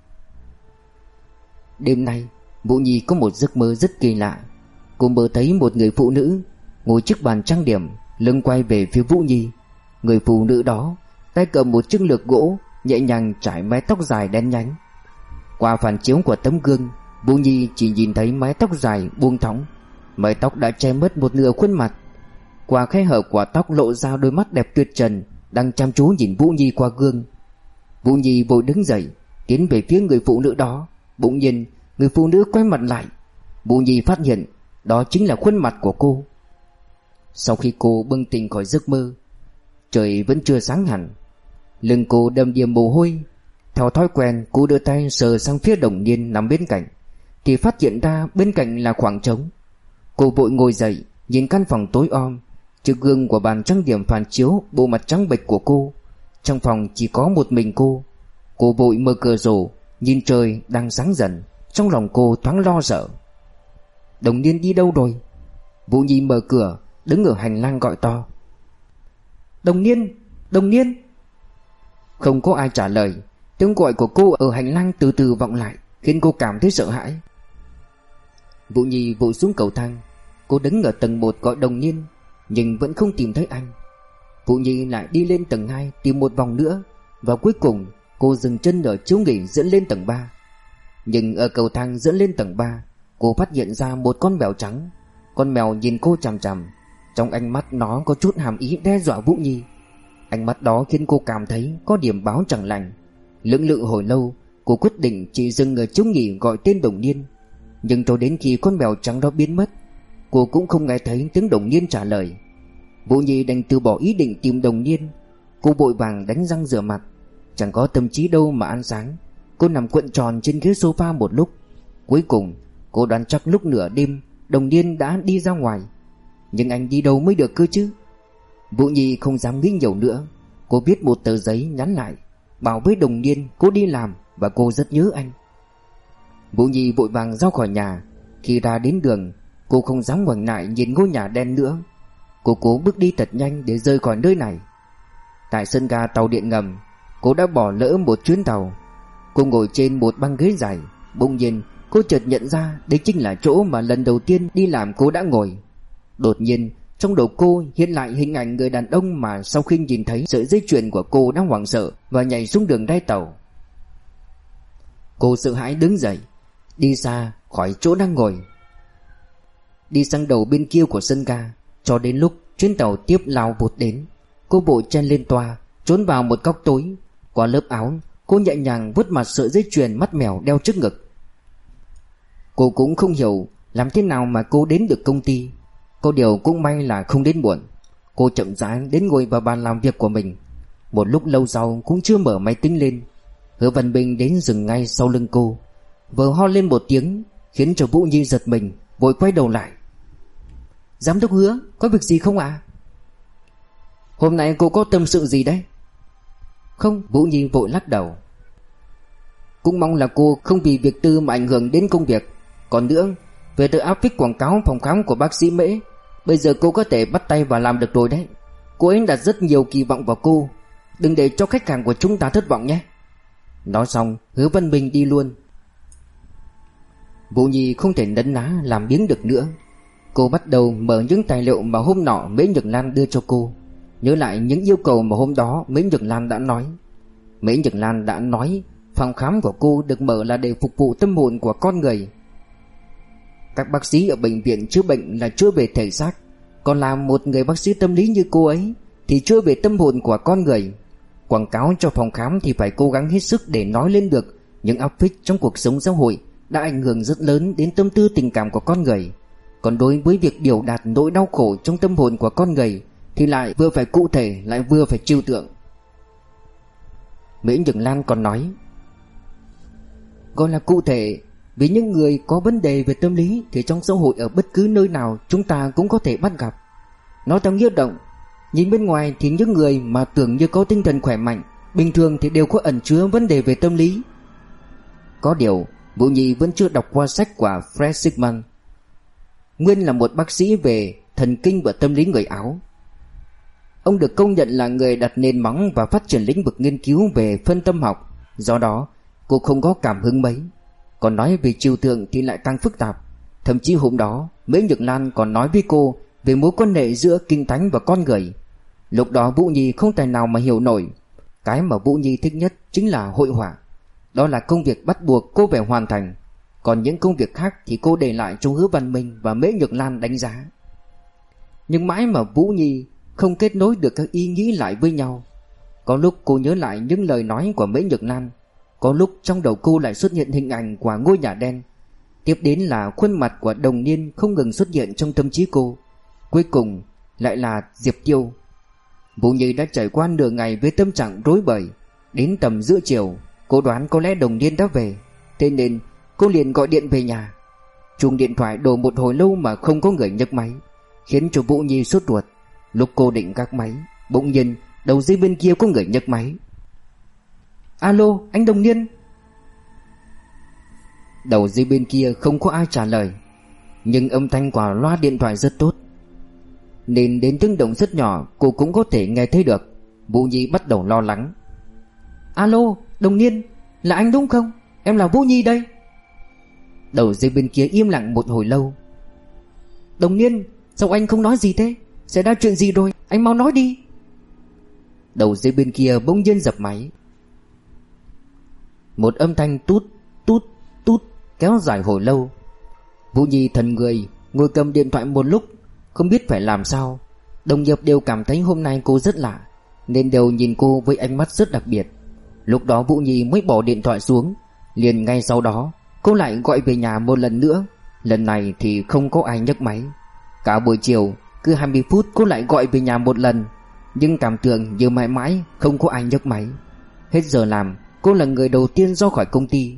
Đêm nay Vũ Nhi có một giấc mơ rất kỳ lạ. Cô mơ thấy một người phụ nữ ngồi trước bàn trang điểm, lưng quay về phía Vũ Nhi. Người phụ nữ đó tay cầm một chiếc lược gỗ, nhẹ nhàng trải mái tóc dài đen nhánh. Qua phản chiếu của tấm gương, Vũ Nhi chỉ nhìn thấy mái tóc dài buông thõng. Mái tóc đã che mất một nửa khuôn mặt. Qua khe hở của tóc lộ ra đôi mắt đẹp tuyệt trần đang chăm chú nhìn Vũ Nhi qua gương. Vũ Nhi vội đứng dậy tiến về phía người phụ nữ đó. Bỗng nhiên người phụ nữ quay mặt lại. Vũ Nhi phát hiện đó chính là khuôn mặt của cô. Sau khi cô bừng tỉnh khỏi giấc mơ, trời vẫn chưa sáng hẳn. Lưng cô đầm đìa mồ hôi. Theo thói quen, cô đưa tay sờ sang phía Đồng Niên nằm bên cạnh, thì phát hiện ra bên cạnh là khoảng trống. Cô vội ngồi dậy, nhìn căn phòng tối om. Trước gương của bàn trang điểm phản chiếu bộ mặt trắng bệch của cô. Trong phòng chỉ có một mình cô. Cô vội mở cửa sổ, nhìn trời đang sáng dần. Trong lòng cô thoáng lo sợ. Đồng Niên đi đâu rồi? Vũ Nhi mở cửa, đứng ở hành lang gọi to. Đồng Niên, Đồng Niên. Không có ai trả lời. Tiếng gọi của cô ở hành lang từ từ vọng lại, khiến cô cảm thấy sợ hãi. Vũ Nhi vội xuống cầu thang. Cô đứng ở tầng một gọi Đồng Niên, nhưng vẫn không tìm thấy anh. Vũ Nhi lại đi lên tầng hai tìm một vòng nữa, và cuối cùng cô dừng chân ở chỗ nghỉ dẫn lên tầng ba. Nhưng ở cầu thang dẫn lên tầng ba, cô phát hiện ra một con mèo trắng. Con mèo nhìn cô chằm chằm. Trong ánh mắt nó có chút hàm ý đe dọa Vũ Nhi. Ánh mắt đó khiến cô cảm thấy có điểm báo chẳng lành. Lưỡng lự hồi lâu, cô quyết định chỉ dừng ở chỗ nghỉ gọi tên Đồng Niên. Nhưng cho đến khi con mèo trắng đó biến mất, cô cũng không nghe thấy tiếng Đồng Niên trả lời. Vũ Nhi đành từ bỏ ý định tìm Đồng Niên. Cô vội vàng đánh răng rửa mặt, chẳng có tâm trí đâu mà ăn sáng. Cô nằm cuộn tròn trên ghế sofa một lúc. Cuối cùng cô đoán chắc lúc nửa đêm Đồng Niên đã đi ra ngoài. Nhưng anh đi đâu mới được cơ chứ? Vũ Nhi không dám nghĩ nhiều nữa. Cô viết một tờ giấy nhắn lại, bảo với Đồng Niên cô đi làm và cô rất nhớ anh. Vũ Nhi vội vàng ra khỏi nhà. Khi ra đến đường, cô không dám ngoảnh lại nhìn ngôi nhà đen nữa. Cô cố bước đi thật nhanh để rời khỏi nơi này. Tại sân ga tàu điện ngầm, cô đã bỏ lỡ một chuyến tàu. Cô ngồi trên một băng ghế dài. Bỗng nhiên cô chợt nhận ra đấy chính là chỗ mà lần đầu tiên đi làm cô đã ngồi. Đột nhiên trong đầu cô hiện lại hình ảnh người đàn ông mà sau khi nhìn thấy sợi dây chuyền của cô đã hoảng sợ và nhảy xuống đường ray tàu. Cô sợ hãi đứng dậy, đi xa khỏi chỗ đang ngồi, đi sang đầu bên kia của sân ga. Cho đến lúc chuyến tàu tiếp lao vụt đến, cô vội chen lên toa, trốn vào một góc tối. Qua lớp áo, cô nhẹ nhàng vuốt mặt sợi dây chuyền mắt mèo đeo trước ngực. Cô cũng không hiểu làm thế nào mà cô đến được công ty. Có điều cũng may là không đến muộn. Cô chậm rãi đến ngồi vào bàn làm việc của mình. Một lúc lâu sau cũng chưa mở máy tính lên, Hứa Văn Bình đến dừng ngay sau lưng cô, vừa ho lên một tiếng khiến cho Vũ Nhi giật mình, vội quay đầu lại. Giám đốc Hứa, có việc gì không ạ? À? Hôm nay cô có tâm sự gì đấy? Không, Vũ Nhi vội lắc đầu. Cũng mong là cô không vì việc tư mà ảnh hưởng đến công việc. Còn nữa, về tờ áp phích quảng cáo phòng khám của bác sĩ Mễ, bây giờ cô có thể bắt tay vào làm được rồi đấy. Cô ấy đặt rất nhiều kỳ vọng vào cô. Đừng để cho khách hàng của chúng ta thất vọng nhé. Nói xong, Hứa Văn Minh đi luôn. Vũ Nhi không thể nấn ná làm biếng được nữa. Cô bắt đầu mở những tài liệu mà hôm nọ Mễ Nhược Lan đưa cho cô, nhớ lại những yêu cầu mà hôm đó Mễ Nhược Lan đã nói. Mễ Nhược Lan đã nói phòng khám của cô được mở là để phục vụ tâm hồn của con người. Các bác sĩ ở bệnh viện chữa bệnh là chữa về thể xác, còn là một người bác sĩ tâm lý như cô ấy thì chữa về tâm hồn của con người. Quảng cáo cho phòng khám thì phải cố gắng hết sức để nói lên được những áp phích trong cuộc sống xã hội đã ảnh hưởng rất lớn đến tâm tư tình cảm của con người. Còn đối với việc biểu đạt nỗi đau khổ trong tâm hồn của con người thì lại vừa phải cụ thể lại vừa phải trừu tượng. Mễ Nhược Lan còn nói, gọi là cụ thể vì những người có vấn đề về tâm lý thì trong xã hội ở bất cứ nơi nào chúng ta cũng có thể bắt gặp. Nói theo nghĩa động, nhìn bên ngoài thì những người mà tưởng như có tinh thần khỏe mạnh, bình thường thì đều có ẩn chứa vấn đề về tâm lý. Có điều, Vũ Nhi vẫn chưa đọc qua sách của Fred Sigman, nguyên là một bác sĩ về thần kinh và tâm lý người Áo. Ông được công nhận là người đặt nền móng và phát triển lĩnh vực nghiên cứu về phân tâm học. Do đó, cô không có cảm hứng mấy. Còn nói về trừu tượng thì lại càng phức tạp. Thậm chí hôm đó, Mễ Nhược Lan còn nói với cô về mối quan hệ giữa kinh thánh và con người. Lúc đó Vũ Nhi không tài nào mà hiểu nổi. Cái mà Vũ Nhi thích nhất chính là hội họa. Đó là công việc bắt buộc cô phải hoàn thành. Còn những công việc khác thì cô để lại cho Hứa Văn Minh và Mễ Nhược Lan đánh giá. Nhưng mãi mà Vũ Nhi không kết nối được các ý nghĩ lại với nhau. Có lúc cô nhớ lại những lời nói của Mễ Nhược Lan, có lúc trong đầu cô lại xuất hiện hình ảnh của ngôi nhà đen. Tiếp đến là khuôn mặt của Đồng Niên không ngừng xuất hiện trong tâm trí cô. Cuối cùng lại là Diệp Tiêu. Vũ Nhi đã trải qua nửa ngày với tâm trạng rối bời. Đến tầm giữa chiều, cô đoán có lẽ Đồng Niên đã về, thế nên cô liền gọi điện về nhà. Chuông điện thoại đổ một hồi lâu mà không có người nhấc máy, khiến cho Vũ Nhi sốt ruột. Lúc cô định gác máy, bỗng nhiên đầu dây bên kia có người nhấc máy. Alo, anh Đồng Niên. Đầu dây bên kia không có ai trả lời, nhưng âm thanh của loa điện thoại rất tốt, nên đến tiếng động rất nhỏ cô cũng có thể nghe thấy được. Vũ Nhi bắt đầu lo lắng. Alo, Đồng Niên, là anh đúng không? Em là Vũ Nhi đây. Đầu dây bên kia im lặng một hồi lâu. Đồng Niên, sao anh không nói gì thế? Xảy ra chuyện gì rồi? Anh mau nói đi. Đầu dây bên kia bỗng nhiên dập máy. Một âm thanh tút tút tút kéo dài hồi lâu. Vũ Nhi thần người ngồi cầm điện thoại một lúc, không biết phải làm sao. Đồng nghiệp đều cảm thấy hôm nay cô rất lạ, nên đều nhìn cô với ánh mắt rất đặc biệt. Lúc đó Vũ Nhi mới bỏ điện thoại xuống. Liền ngay sau đó cô lại gọi về nhà một lần nữa. Lần này thì không có ai nhấc máy. Cả buổi chiều cứ hai mươi phút cô lại gọi về nhà một lần, nhưng cảm tưởng như mãi mãi không có ai nhấc máy. Hết giờ làm, cô là người đầu tiên ra khỏi công ty.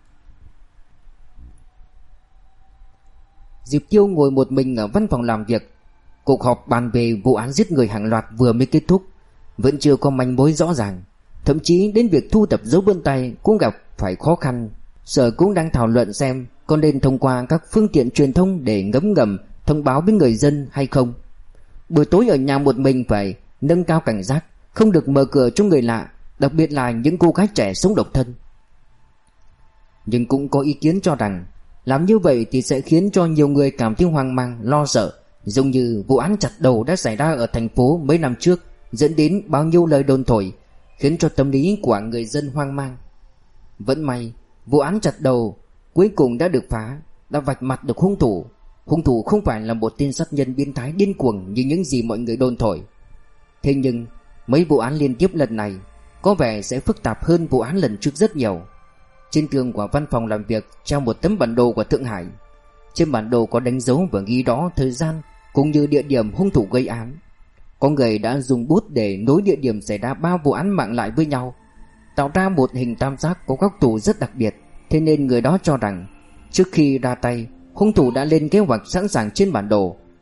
Diệp Tiêu ngồi một mình ở văn phòng làm việc. Cuộc họp bàn về vụ án giết người hàng loạt vừa mới kết thúc, vẫn chưa có manh mối rõ ràng. Thậm chí đến việc thu thập dấu vân tay cũng gặp phải khó khăn. Sở cũng đang thảo luận xem có nên thông qua các phương tiện truyền thông để ngấm ngầm thông báo với người dân hay không. Buổi tối ở nhà một mình phải nâng cao cảnh giác, không được mở cửa cho người lạ, đặc biệt là những cô gái trẻ sống độc thân. Nhưng cũng có ý kiến cho rằng làm như vậy thì sẽ khiến cho nhiều người cảm thấy hoang mang, lo sợ, giống như vụ án chặt đầu đã xảy ra ở thành phố mấy năm trước, dẫn đến bao nhiêu lời đồn thổi, khiến cho tâm lý của người dân hoang mang. Vẫn may, vụ án chặt đầu cuối cùng đã được phá, đã vạch mặt được hung thủ. Hung thủ không phải là một tên sát nhân biến thái điên cuồng như những gì mọi người đồn thổi. Thế nhưng mấy vụ án liên tiếp lần này có vẻ sẽ phức tạp hơn vụ án lần trước rất nhiều. Trên tường của văn phòng làm việc treo một tấm bản đồ của Thượng Hải. Trên bản đồ có đánh dấu và ghi rõ thời gian cũng như địa điểm hung thủ gây án. Có người đã dùng bút để nối địa điểm xảy ra ba vụ án mạng lại với nhau, tạo ra một hình tam giác có góc tụ rất đặc biệt. Thế nên người đó cho rằng trước khi ra tay, hung thủ đã lên kế hoạch sẵn sàng trên bản đồ,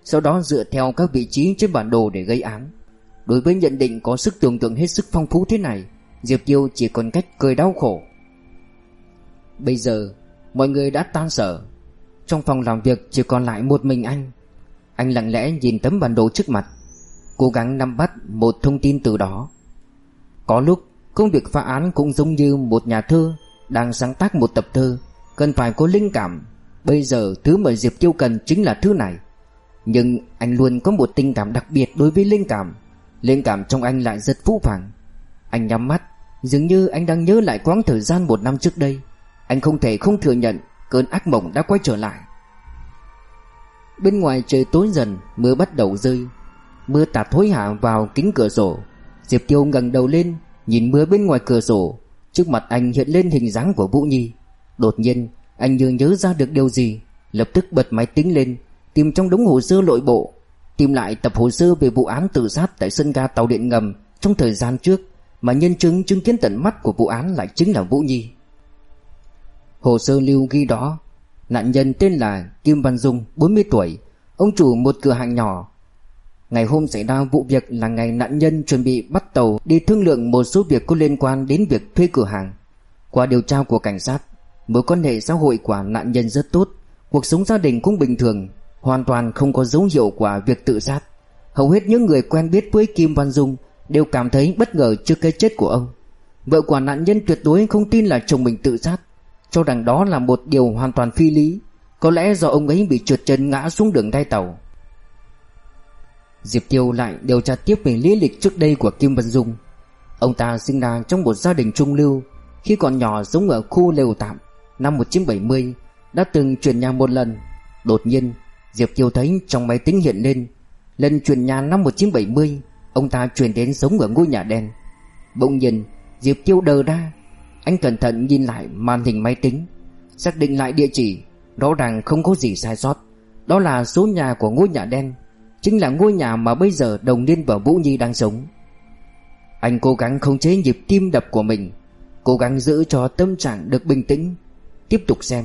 sau đó dựa theo các vị trí trên bản đồ để gây án. Đối với nhận định có sức tưởng tượng hết sức phong phú thế này, Diệp Tiêu chỉ còn cách cười đau khổ. Bây giờ mọi người đã tan sở. Trong phòng làm việc chỉ còn lại một mình anh. Anh lặng lẽ nhìn tấm bản đồ trước mặt, cố gắng nắm bắt một thông tin từ đó. Có lúc công việc phá án cũng giống như một nhà thơ đang sáng tác một tập thơ, cần phải có linh cảm. Bây giờ thứ mà Diệp Tiêu cần chính là thứ này. Nhưng anh luôn có một tình cảm đặc biệt đối với linh cảm. Linh cảm trong anh lại rất phũ phàng. Anh nhắm mắt, dường như anh đang nhớ lại quãng thời gian một năm trước đây. Anh không thể không thừa nhận cơn ác mộng đã quay trở lại. Bên ngoài trời tối dần, mưa bắt đầu rơi. Mưa tạt thối hả vào kính cửa sổ. Diệp Tiêu ngẩng đầu lên, nhìn mưa bên ngoài cửa sổ. Trước mặt anh hiện lên hình dáng của Vũ Nhi. Đột nhiên anh như nhớ ra được điều gì, lập tức bật máy tính lên, tìm trong đống hồ sơ nội bộ, tìm lại tập hồ sơ về vụ án tự sát tại sân ga tàu điện ngầm trong thời gian trước, mà nhân chứng chứng kiến tận mắt của vụ án lại chính là Vũ Nhi. Hồ sơ lưu ghi đó, nạn nhân tên là Kim Văn Dung, bốn mươi tuổi, ông chủ một cửa hàng nhỏ. Ngày hôm xảy ra vụ việc là ngày nạn nhân chuẩn bị bắt tàu đi thương lượng một số việc có liên quan đến việc thuê cửa hàng. Qua điều tra của cảnh sát, mối quan hệ xã hội của nạn nhân rất tốt, cuộc sống gia đình cũng bình thường, hoàn toàn không có dấu hiệu của việc tự sát. Hầu hết những người quen biết với Kim Văn Dung đều cảm thấy bất ngờ trước cái chết của ông. Vợ của nạn nhân tuyệt đối không tin là chồng mình tự sát, cho rằng đó là một điều hoàn toàn phi lý. Có lẽ do ông ấy bị trượt chân ngã xuống đường đai tàu. Diệp Tiêu lại điều tra tiếp về lý lịch trước đây của Kim Văn Dung. Ông ta sinh ra trong một gia đình trung lưu, khi còn nhỏ sống ở khu lều tạm. Năm một nghìn chín trăm bảy mươi đã từng chuyển nhà một lần. Đột nhiên Diệp Tiêu thấy trong máy tính hiện lên lần chuyển nhà năm một nghìn chín trăm bảy mươi, ông ta chuyển đến sống ở ngôi nhà đen. Bỗng nhiên Diệp Tiêu đờ ra. Anh cẩn thận nhìn lại màn hình máy tính, xác định lại địa chỉ. Rõ ràng không có gì sai sót. Đó là số nhà của ngôi nhà đen, chính là ngôi nhà mà bây giờ Đồng Niên và Vũ Nhi đang sống. Anh cố gắng khống chế nhịp tim đập của mình, cố gắng giữ cho tâm trạng được bình tĩnh. Tiếp tục xem.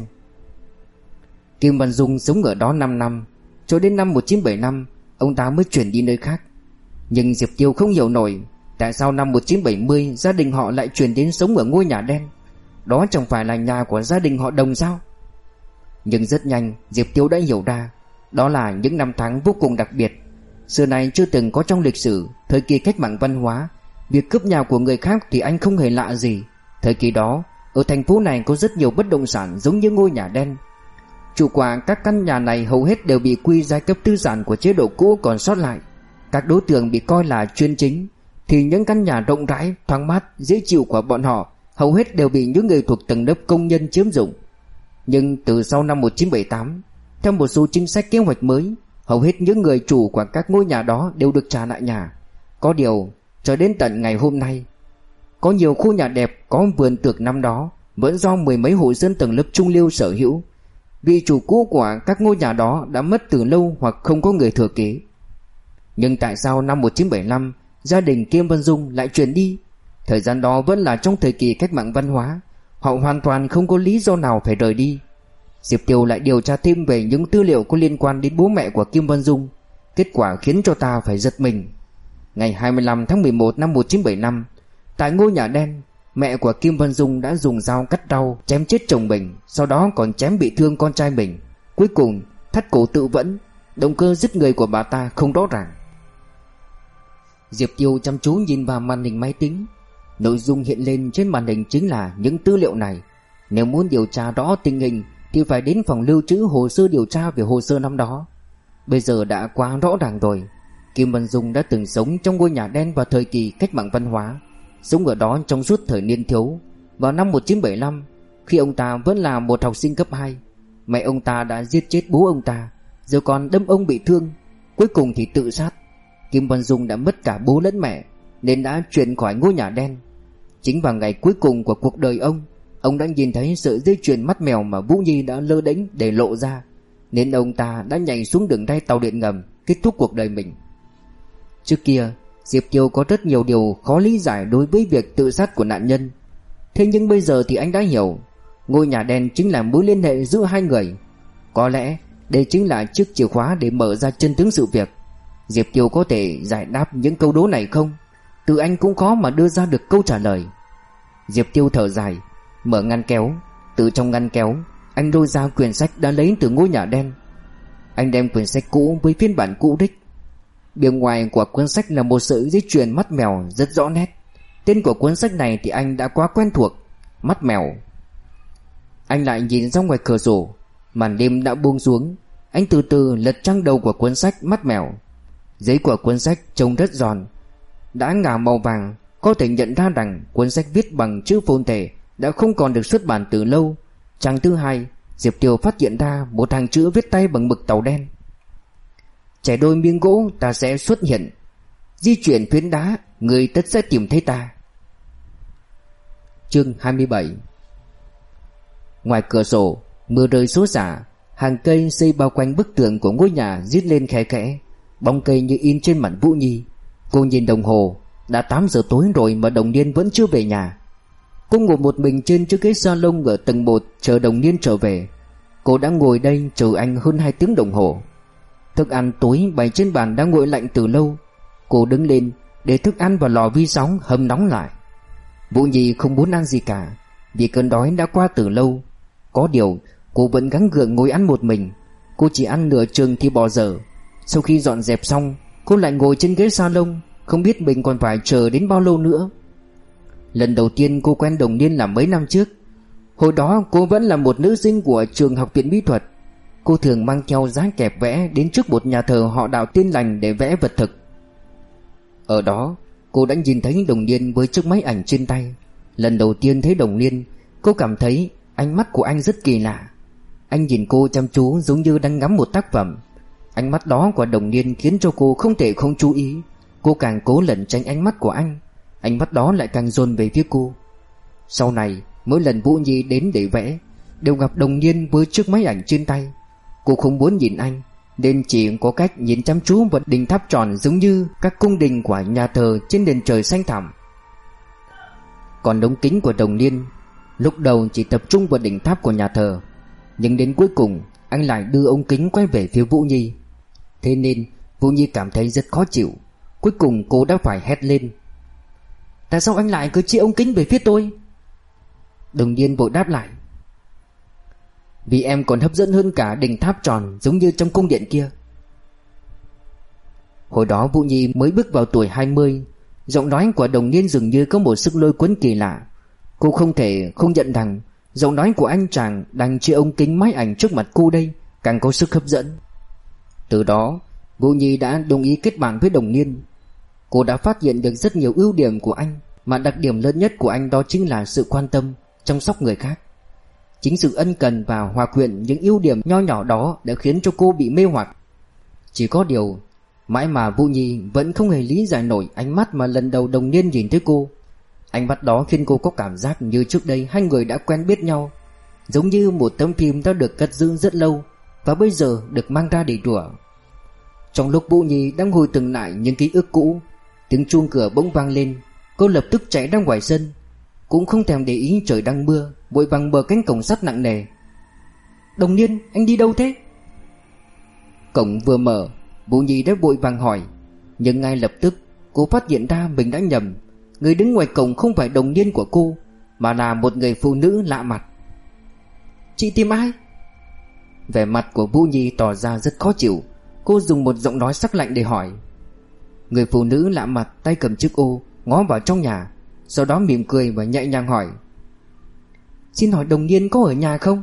Kim Văn Dung sống ở đó năm năm, cho đến năm một nghìn chín trăm bảy mươi lăm ông ta mới chuyển đi nơi khác. Nhưng Diệp Tiêu không hiểu nổi tại sao năm một nghìn chín trăm bảy mươi gia đình họ lại chuyển đến sống ở ngôi nhà đen. Đó chẳng phải là nhà của gia đình họ Đồng sao? Nhưng rất nhanh Diệp Tiêu đã hiểu ra, đó là những năm tháng vô cùng đặc biệt. Xưa này chưa từng có trong lịch sử. Thời kỳ cách mạng văn hóa, việc cướp nhà của người khác thì anh không hề lạ gì. Thời kỳ đó ở thành phố này có rất nhiều bất động sản giống như ngôi nhà đen. Chủ quả các căn nhà này hầu hết đều bị quy giai cấp tư sản của chế độ cũ còn sót lại. Các đối tượng bị coi là chuyên chính, thì những căn nhà rộng rãi, thoáng mát, dễ chịu của bọn họ hầu hết đều bị những người thuộc tầng lớp công nhân chiếm dụng. Nhưng từ sau năm một nghìn chín trăm bảy mươi tám, theo một số chính sách kế hoạch mới, hầu hết những người chủ của các ngôi nhà đó đều được trả lại nhà. Có điều cho đến tận ngày hôm nay, có nhiều khu nhà đẹp có vườn tược năm đó vẫn do mười mấy hộ dân tầng lớp trung lưu sở hữu. Vị chủ cũ của các ngôi nhà đó đã mất từ lâu hoặc không có người thừa kế. Nhưng tại sao năm một nghìn chín trăm bảy mươi lăm gia đình Kim Văn Dung lại chuyển đi? Thời gian đó vẫn là trong thời kỳ cách mạng văn hóa, họ hoàn toàn không có lý do nào phải rời đi. Diệp Tiêu lại điều tra thêm về những tư liệu có liên quan đến bố mẹ của Kim Văn Dung. Kết quả khiến cho ta phải giật mình. Ngày hai mươi lăm tháng mười một năm một nghìn chín trăm bảy mươi lăm, tại ngôi nhà đen, mẹ của Kim Văn Dung đã dùng dao cắt rau chém chết chồng mình, sau đó còn chém bị thương con trai mình. Cuối cùng thắt cổ tự vẫn. Động cơ giết người của bà ta không rõ ràng. Diệp Tiêu chăm chú nhìn vào màn hình máy tính. Nội dung hiện lên trên màn hình chính là những tư liệu này. Nếu muốn điều tra rõ tình hình thì phải đến phòng lưu trữ hồ sơ điều tra về hồ sơ năm đó. Bây giờ đã quá rõ ràng rồi. Kim Văn Dung đã từng sống trong ngôi nhà đen vào thời kỳ cách mạng văn hóa, sống ở đó trong suốt thời niên thiếu. Vào năm một nghìn chín trăm bảy mươi lăm, khi ông ta vẫn là một học sinh cấp hai, mẹ ông ta đã giết chết bố ông ta, rồi còn đâm ông bị thương, cuối cùng thì tự sát. Kim Văn Dung đã mất cả bố lẫn mẹ, nên đã chuyển khỏi ngôi nhà đen. Chính vào ngày cuối cùng của cuộc đời ông, ông đã nhìn thấy sợi dây chuyền mắt mèo mà Vũ Nhi đã lơ đễnh để lộ ra, nên ông ta đã nhảy xuống đường ray tàu điện ngầm, kết thúc cuộc đời mình. Trước kia Diệp Tiêu có rất nhiều điều khó lý giải đối với việc tự sát của nạn nhân. Thế nhưng bây giờ thì anh đã hiểu, ngôi nhà đen chính là mối liên hệ giữa hai người. Có lẽ Đây chính là chiếc chìa khóa để mở ra chân tướng sự việc. Diệp Tiêu có thể giải đáp những câu đố này không? Từ anh cũng khó mà đưa ra được câu trả lời. Diệp Tiêu thở dài, mở ngăn kéo. Từ trong ngăn kéo, anh lôi ra quyển sách đã lấy từ ngôi nhà đen. Anh đem quyển sách cũ với phiên bản cũ đích. Bìa ngoài của cuốn sách là một sợi dây chuyền mắt mèo rất rõ nét. Tên của cuốn sách này thì anh đã quá quen thuộc, mắt mèo. Anh lại nhìn ra ngoài cửa sổ. Màn đêm đã buông xuống. Anh từ từ lật trang đầu của cuốn sách mắt mèo. Giấy của cuốn sách trông rất giòn, đã ngả màu vàng. Có thể nhận ra rằng cuốn sách viết bằng chữ phồn thể đã không còn được xuất bản từ lâu. Trang thứ hai, Diệp Tiêu phát hiện ra một hàng chữ viết tay bằng mực tàu đen. Chẻ đôi miếng gỗ ta sẽ xuất hiện, di chuyển phiến đá người tất sẽ tìm thấy ta. Chương hai mươi bảy. Ngoài cửa sổ, mưa rơi xối xả. Hàng cây xây bao quanh bức tường của ngôi nhà rít lên khẽ khẽ. Bóng cây như in trên mặt Vũ Nhi. Cô nhìn đồng hồ, đã tám giờ tối rồi mà Đồng Niên vẫn chưa về nhà. Cô ngồi một mình trên chiếc ghế salon ở tầng một chờ Đồng Niên trở về. Cô đã ngồi đây chờ anh hơn hai tiếng đồng hồ. Thức ăn tối bày trên bàn đã nguội lạnh từ lâu. Cô đứng lên để thức ăn vào lò vi sóng hâm nóng lại. Vũ Nhi không muốn ăn gì cả, vì cơn đói đã qua từ lâu. Có điều cô vẫn gắng gượng ngồi ăn một mình. Cô chỉ ăn nửa chừng thì bỏ dở. Sau khi dọn dẹp xong, cô lại ngồi trên ghế salon, không biết mình còn phải chờ đến bao lâu nữa. Lần đầu tiên cô quen Đồng Niên là mấy năm trước. Hồi đó cô vẫn là một nữ sinh của trường học viện mỹ thuật. Cô thường mang theo dáng kẹp vẽ đến trước một nhà thờ họ Đạo Tin Lành để vẽ vật thực. Ở đó cô đã nhìn thấy Đồng Niên với chiếc máy ảnh trên tay. Lần đầu tiên thấy Đồng Niên, cô cảm thấy ánh mắt của anh rất kỳ lạ. Anh nhìn cô chăm chú giống như đang ngắm một tác phẩm. Ánh mắt đó của Đồng Niên khiến cho cô không thể không chú ý. Cô càng cố lẩn tránh ánh mắt của anh, ánh mắt đó lại càng dồn về phía cô. Sau này mỗi lần Vũ Nhi đến để vẽ, đều gặp Đồng Niên với chiếc máy ảnh trên tay. Cô không muốn nhìn anh, nên chỉ có cách nhìn chăm chú vào đỉnh tháp tròn giống như các cung đình của nhà thờ trên nền trời xanh thẳm. Còn ống kính của Đồng Niên lúc đầu chỉ tập trung vào đỉnh tháp của nhà thờ, nhưng đến cuối cùng anh lại đưa ống kính quay về phía Vũ Nhi. Thế nên Vũ Nhi cảm thấy rất khó chịu. Cuối cùng cô đã phải hét lên: tại sao anh lại cứ chia ống kính về phía tôi? Đồng Niên vội đáp lại: vì em còn hấp dẫn hơn cả đỉnh tháp tròn giống như trong cung điện kia. Hồi đó Vũ Nhi mới bước vào tuổi hai mươi. Giọng nói của Đồng Niên dường như có một sức lôi cuốn kỳ lạ. Cô không thể không nhận rằng giọng nói của anh chàng đang chia ống kính máy ảnh trước mặt cô đây càng có sức hấp dẫn. Từ đó Vũ Nhi đã đồng ý kết bạn với Đồng Niên. Cô đã phát hiện được rất nhiều ưu điểm của anh, mà đặc điểm lớn nhất của anh đó chính là sự quan tâm, chăm sóc người khác. Chính sự ân cần và hòa quyện những ưu điểm nho nhỏ đó đã khiến cho cô bị mê hoặc. Chỉ có điều mãi mà Vũ Nhi vẫn không hề lý giải nổi ánh mắt mà lần đầu Đồng Niên nhìn thấy cô. Ánh mắt đó khiến cô có cảm giác như trước đây hai người đã quen biết nhau, giống như một tấm phim đã được cất giữ rất lâu và bây giờ được mang ra để đùa. Trong lúc Vũ Nhi đang hồi tưởng lại những ký ức cũ, tiếng chuông cửa bỗng vang lên. Cô lập tức chạy ra ngoài sân, cũng không thèm để ý trời đang mưa, vội vàng bờ cánh cổng sắt nặng nề. Đồng Niên, anh đi đâu thế? Cổng vừa mở, Vũ Nhi đã vội vàng hỏi, nhưng ngay lập tức cô phát hiện ra mình đã nhầm. Người đứng ngoài cổng không phải Đồng Niên của cô, mà là một người phụ nữ lạ mặt. Chị tìm ai? Vẻ mặt của Vũ Nhi tỏ ra rất khó chịu. Cô dùng một giọng nói sắc lạnh để hỏi. Người phụ nữ lạ mặt tay cầm chiếc ô ngó vào trong nhà, sau đó mỉm cười và nhẹ nhàng hỏi: xin hỏi Đồng Niên có ở nhà không?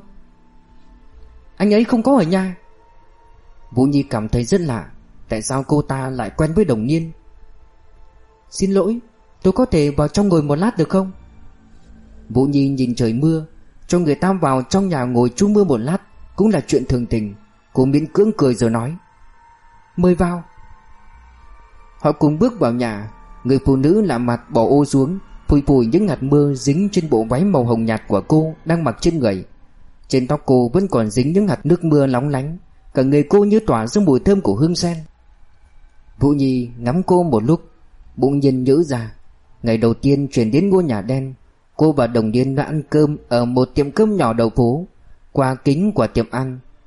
Anh ấy không có ở nhà. Vũ Nhi cảm thấy rất lạ, tại sao cô ta lại quen với Đồng Niên. Xin lỗi, tôi có thể vào trong ngồi một lát được không? Vũ Nhi nhìn trời mưa, cho người ta vào trong nhà ngồi trú mưa một lát cũng là chuyện thường tình. Cô miễn cưỡng cười rồi nói: mời vào. Họ cùng bước vào nhà. Người phụ nữ lạ mặt bỏ ô xuống, phủi phủi những hạt mưa dính trên bộ váy màu hồng nhạt của cô đang mặc trên người. Trên tóc cô vẫn còn dính những hạt nước mưa lóng lánh. Cả người cô như tỏa ra mùi thơm của hương sen. Vũ Nhi ngắm cô một lúc, bỗng nhiên nhớ ra ngày đầu tiên chuyển đến ngôi nhà đen, cô và Đồng Niên đã ăn cơm ở một tiệm cơm nhỏ đầu phố. Qua kính của tiệm ăn,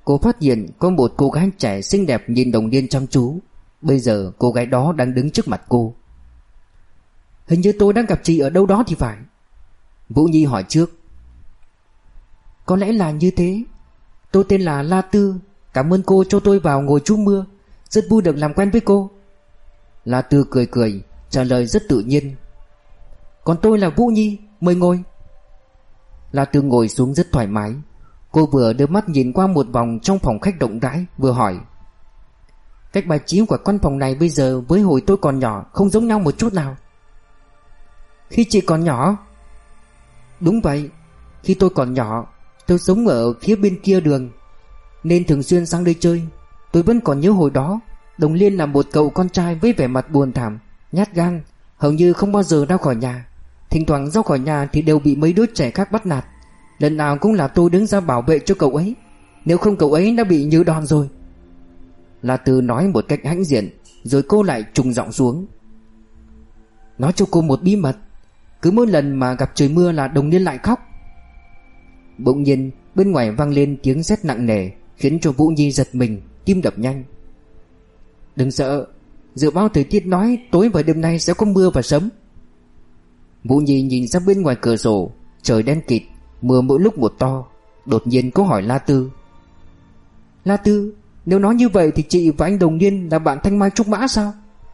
Cô phát hiện có một cô gái trẻ xinh đẹp nhìn Đồng Niên chăm chú. Bây giờ cô gái đó đang đứng trước mặt cô. Hình như tôi đang gặp chị ở đâu đó thì phải. Vũ Nhi hỏi trước. Có lẽ là như thế. Tôi tên là La Tư. Cảm ơn cô cho tôi vào ngồi trú mưa. Rất vui được làm quen với cô. La Tư cười cười, trả lời rất tự nhiên. Còn tôi là Vũ Nhi, mời ngồi. La Tư ngồi xuống rất thoải mái. Cô vừa đưa mắt nhìn qua một vòng trong phòng khách rộng rãi, vừa hỏi. Cách bài trí của căn phòng này bây giờ với hồi tôi còn nhỏ không giống nhau một chút nào. Khi chị còn nhỏ? Đúng vậy. Khi tôi còn nhỏ, tôi sống ở phía bên kia đường, nên thường xuyên sang đây chơi. Tôi vẫn còn nhớ hồi đó Đồng Liên là một cậu con trai với vẻ mặt buồn thảm, nhát gan, hầu như không bao giờ ra khỏi nhà. Thỉnh thoảng ra khỏi nhà thì đều bị mấy đứa trẻ khác bắt nạt. Lần nào cũng là tôi đứng ra bảo vệ cho cậu ấy. Nếu không cậu ấy đã bị như đòn rồi. La Tư nói một cách hãnh diện, rồi cô lại trùng giọng xuống. Nói cho cô một bí mật. Cứ mỗi lần mà gặp trời mưa là Đồng Liên lại khóc. Bỗng nhiên bên ngoài vang lên tiếng sét nặng nề, khiến cho Vũ Nhi giật mình, tim đập nhanh. Đừng sợ, dự báo thời tiết nói tối và đêm nay sẽ có mưa và sấm. Vũ Nhi nhìn ra bên ngoài cửa sổ. Trời đen kịt, mưa mỗi lúc một to. Đột nhiên cô hỏi La Tư. La Tư, nếu nói như vậy thì chị và anh Đồng Niên là bạn thanh mai trúc mã sao?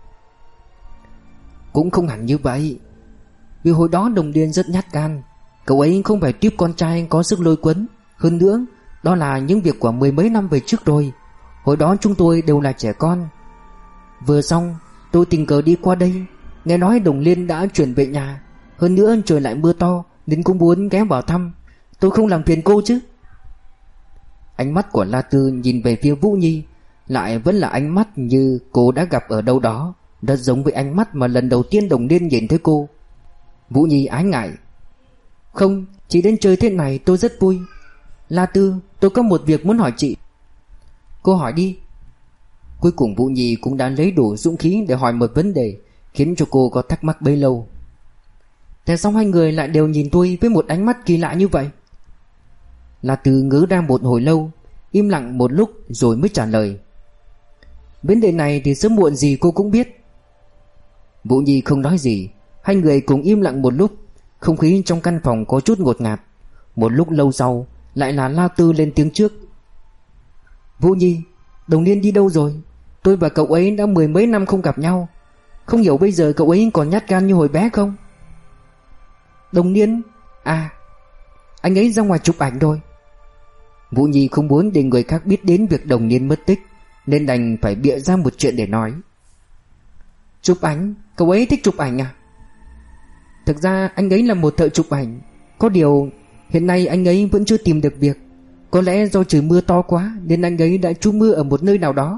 Cũng không hẳn như vậy. Vì hồi đó Đồng Niên rất nhát gan. Cậu ấy không phải tiếp con trai có sức lôi cuốn. Hơn nữa, đó là những việc của mười mấy năm về trước rồi. Hồi đó chúng tôi đều là trẻ con. Vừa xong, tôi tình cờ đi qua đây, nghe nói Đồng Liên đã chuyển về nhà. Hơn nữa trời lại mưa to, nên cũng muốn ghé vào thăm. Tôi không làm phiền cô chứ? Ánh mắt của La Tư nhìn về phía Vũ Nhi, lại vẫn là ánh mắt như cô đã gặp ở đâu đó, rất giống với ánh mắt mà lần đầu tiên Đồng Liên nhìn thấy cô. Vũ Nhi ái ngại. Không, chỉ đến chơi thế này tôi rất vui. La Tư, tôi có một việc muốn hỏi chị. Cô hỏi đi. Cuối cùng Vũ Nhi cũng đã lấy đủ dũng khí để hỏi một vấn đề khiến cho cô có thắc mắc bấy lâu. Tại sao hai người lại đều nhìn tôi với một ánh mắt kỳ lạ như vậy? La Tư ngớ ra một hồi lâu, im lặng một lúc rồi mới trả lời. Vấn đề này thì sớm muộn gì cô cũng biết. Vũ Nhi không nói gì. Hai người cùng im lặng một lúc. Không khí trong căn phòng có chút ngột ngạt. Một lúc lâu sau lại là La Tư lên tiếng trước. Vũ Nhi, Đồng Niên đi đâu rồi? Tôi và cậu ấy đã mười mấy năm không gặp nhau. Không hiểu bây giờ cậu ấy còn nhát gan như hồi bé không? Đồng Niên? À, anh ấy ra ngoài chụp ảnh rồi. Vũ Nhi không muốn để người khác biết đến việc Đồng Niên mất tích, nên đành phải bịa ra một chuyện để nói. Chụp ảnh? Cậu ấy thích chụp ảnh à? Thực ra anh ấy là một thợ chụp ảnh. Có điều hiện nay anh ấy vẫn chưa tìm được việc. Có lẽ do trời mưa to quá nên anh ấy đã trú mưa ở một nơi nào đó.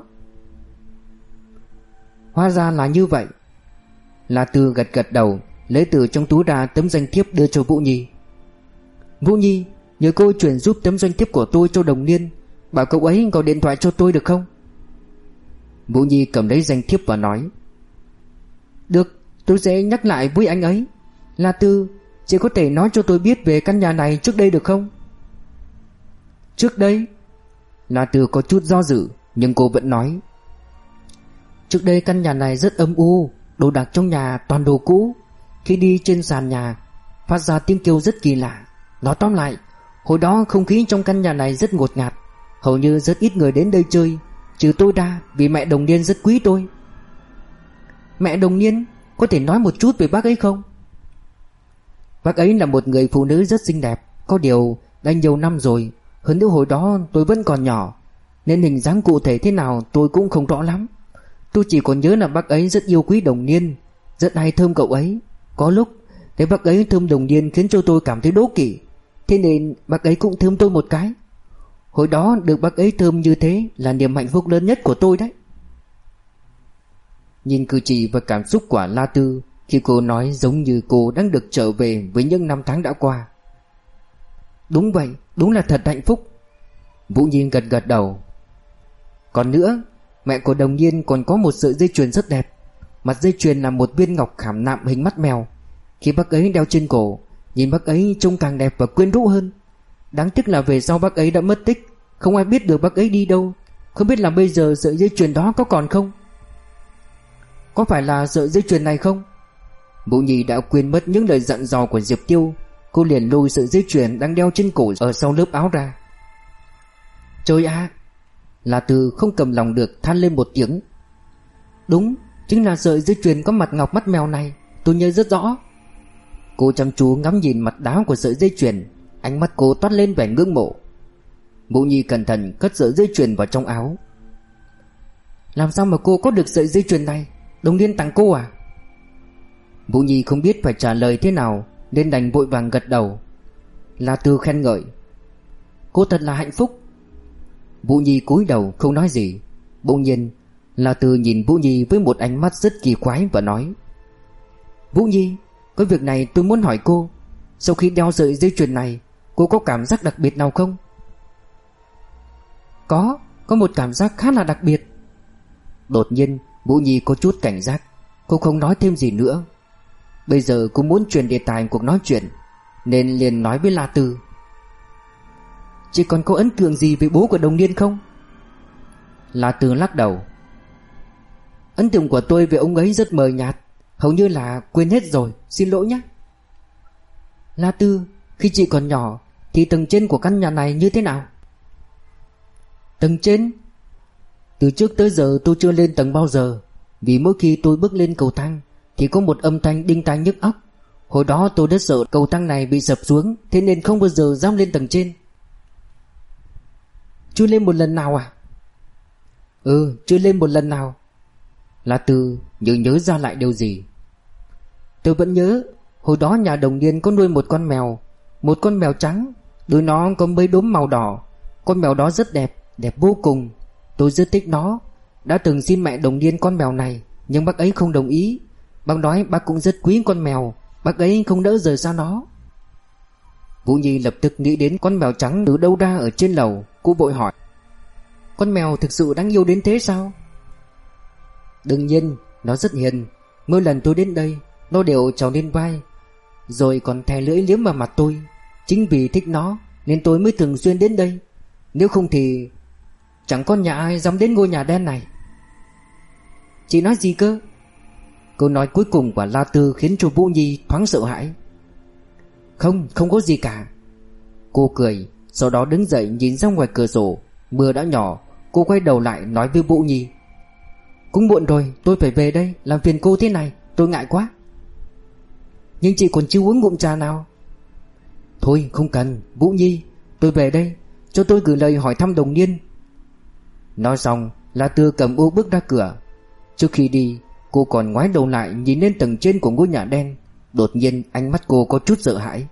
Hóa ra là như vậy. La Tư gật gật đầu, lấy từ trong túi ra tấm danh thiếp đưa cho Vũ Nhi. Vũ Nhi, nhờ cô chuyển giúp tấm danh thiếp của tôi cho Đồng Niên, bảo cậu ấy gọi điện thoại cho tôi được không? Vũ Nhi cầm lấy danh thiếp và nói. Được, tôi sẽ nhắc lại với anh ấy. La Tư, chị có thể nói cho tôi biết về căn nhà này trước đây được không? Trước đây? La Tư có chút do dự, nhưng cô vẫn nói. Trước đây căn nhà này rất âm u, đồ đạc trong nhà toàn đồ cũ. Khi đi trên sàn nhà phát ra tiếng kêu rất kỳ lạ. Nói tóm lại, hồi đó không khí trong căn nhà này rất ngột ngạt. Hầu như rất ít người đến đây chơi, trừ tôi ra, vì mẹ Đồng Niên rất quý tôi. Mẹ Đồng Niên? Có thể nói một chút về bác ấy không? Bác ấy là một người phụ nữ rất xinh đẹp. Có điều đã nhiều năm rồi. Hơn nữa hồi đó tôi vẫn còn nhỏ, nên hình dáng cụ thể thế nào tôi cũng không rõ lắm. Tôi chỉ còn nhớ là bác ấy rất yêu quý Đồng Niên, rất hay thơm cậu ấy. Có lúc thấy bác ấy thơm Đồng Niên khiến cho tôi cảm thấy đố kỵ, thế nên bác ấy cũng thơm tôi một cái. Hồi đó được bác ấy thơm như thế là niềm hạnh phúc lớn nhất của tôi đấy. Nhìn cử chỉ và cảm xúc của La Tư khi cô nói giống như cô đang được trở về với những năm tháng đã qua. Đúng vậy, đúng là thật hạnh phúc. Vũ Nhi gật gật đầu. Còn nữa, mẹ của Đồng Niên còn có một sợi dây chuyền rất đẹp. Mặt dây chuyền là một viên ngọc khảm nạm hình mắt mèo. Khi bác ấy đeo trên cổ, nhìn bác ấy trông càng đẹp và quyến rũ hơn. Đáng tiếc là về sau bác ấy đã mất tích, Không ai biết được bác ấy đi đâu. Không biết là bây giờ sợi dây chuyền đó có còn không? Có phải là sợi dây chuyền này không? Vũ Nhi đã quên mất những lời dặn dò của Diệp Tiêu. Cô liền lôi sợi dây chuyền đang đeo trên cổ ở sau lớp áo ra. Trời ạ! La Tư không cầm lòng được than lên một tiếng. Đúng, chính là sợi dây chuyền có mặt ngọc mắt mèo này. Tôi nhớ rất rõ. Cô chăm chú ngắm nhìn mặt đá của sợi dây chuyền. Ánh mắt cô toát lên vẻ ngưỡng mộ. Vũ Nhi cẩn thận cất sợi dây chuyền vào trong áo. Làm sao mà cô có được sợi dây chuyền này? Đồng Liên tặng cô à? Vũ Nhi không biết phải trả lời thế nào nên đành vội vàng gật đầu. La Tư khen ngợi. Cô thật là hạnh phúc. Vũ Nhi cúi đầu không nói gì. Bỗng nhiên La Tư nhìn Vũ Nhi với một ánh mắt rất kỳ quái và nói: Vũ Nhi, có việc này tôi muốn hỏi cô. Sau khi đeo sợi dây chuyền này, cô có cảm giác đặc biệt nào không? Có, có một cảm giác khá là đặc biệt. Đột nhiên Vũ Nhi có chút cảnh giác. Cô không nói thêm gì nữa. Bây giờ cô muốn chuyển đề tài cuộc nói chuyện, nên liền nói với La Tư: Chị còn có ấn tượng gì về bố của Đồng Liên không? La Tư lắc đầu. Ấn tượng của tôi về ông ấy rất mờ nhạt, hầu như là quên hết rồi, xin lỗi nhé. La Tư, khi chị còn nhỏ thì tầng trên của căn nhà này như thế nào? Tầng trên? Từ trước tới giờ tôi chưa lên tầng bao giờ. Vì mỗi khi tôi bước lên cầu thang thì có một âm thanh đinh tai nhức óc. Hồi đó tôi đã sợ cầu thang này bị sập xuống, thế nên không bao giờ dám lên tầng trên. Chưa lên một lần nào à? Ừ, chưa lên một lần nào. La Tư như nhớ ra lại điều gì. Tôi vẫn nhớ, hồi đó nhà Đồng Liên có nuôi một con mèo. Một con mèo trắng, đuôi nó có mấy đốm màu đỏ. Con mèo đó rất đẹp, đẹp vô cùng. Tôi rất thích nó. Đã từng xin mẹ Đồng Liên con mèo này, nhưng bác ấy không đồng ý. Bác nói bác cũng rất quý con mèo, bác ấy không đỡ rời xa nó. Vũ Nhi lập tức nghĩ đến con mèo trắng từ đâu ra ở trên lầu. Cô vội hỏi: Con mèo thực sự đáng yêu đến thế sao? Đương nhiên, nó rất hiền. Mỗi lần tôi đến đây, nó đều trèo lên vai, rồi còn thè lưỡi liếm vào mặt tôi. Chính vì thích nó nên tôi mới thường xuyên đến đây. Nếu không thì chẳng có nhà ai dám đến ngôi nhà đen này. Chị nói gì cơ? Câu nói cuối cùng của La Tư khiến cho Vũ Nhi thoáng sợ hãi. Không, không có gì cả. Cô cười, sau đó đứng dậy nhìn ra ngoài cửa sổ. Mưa đã nhỏ. Cô quay đầu lại nói với Vũ Nhi: Cũng muộn rồi, tôi phải về đây. Làm phiền cô thế này, tôi ngại quá. Nhưng chị còn chưa uống ngụm trà nào. Thôi không cần, Vũ Nhi, tôi về đây. Cho tôi gửi lời hỏi thăm Đồng Liên. Nói xong, La Tư cầm ô bước ra cửa. Trước khi đi, cô còn ngoái đầu lại nhìn lên tầng trên của ngôi nhà đen. Đột nhiên ánh mắt cô có chút sợ hãi.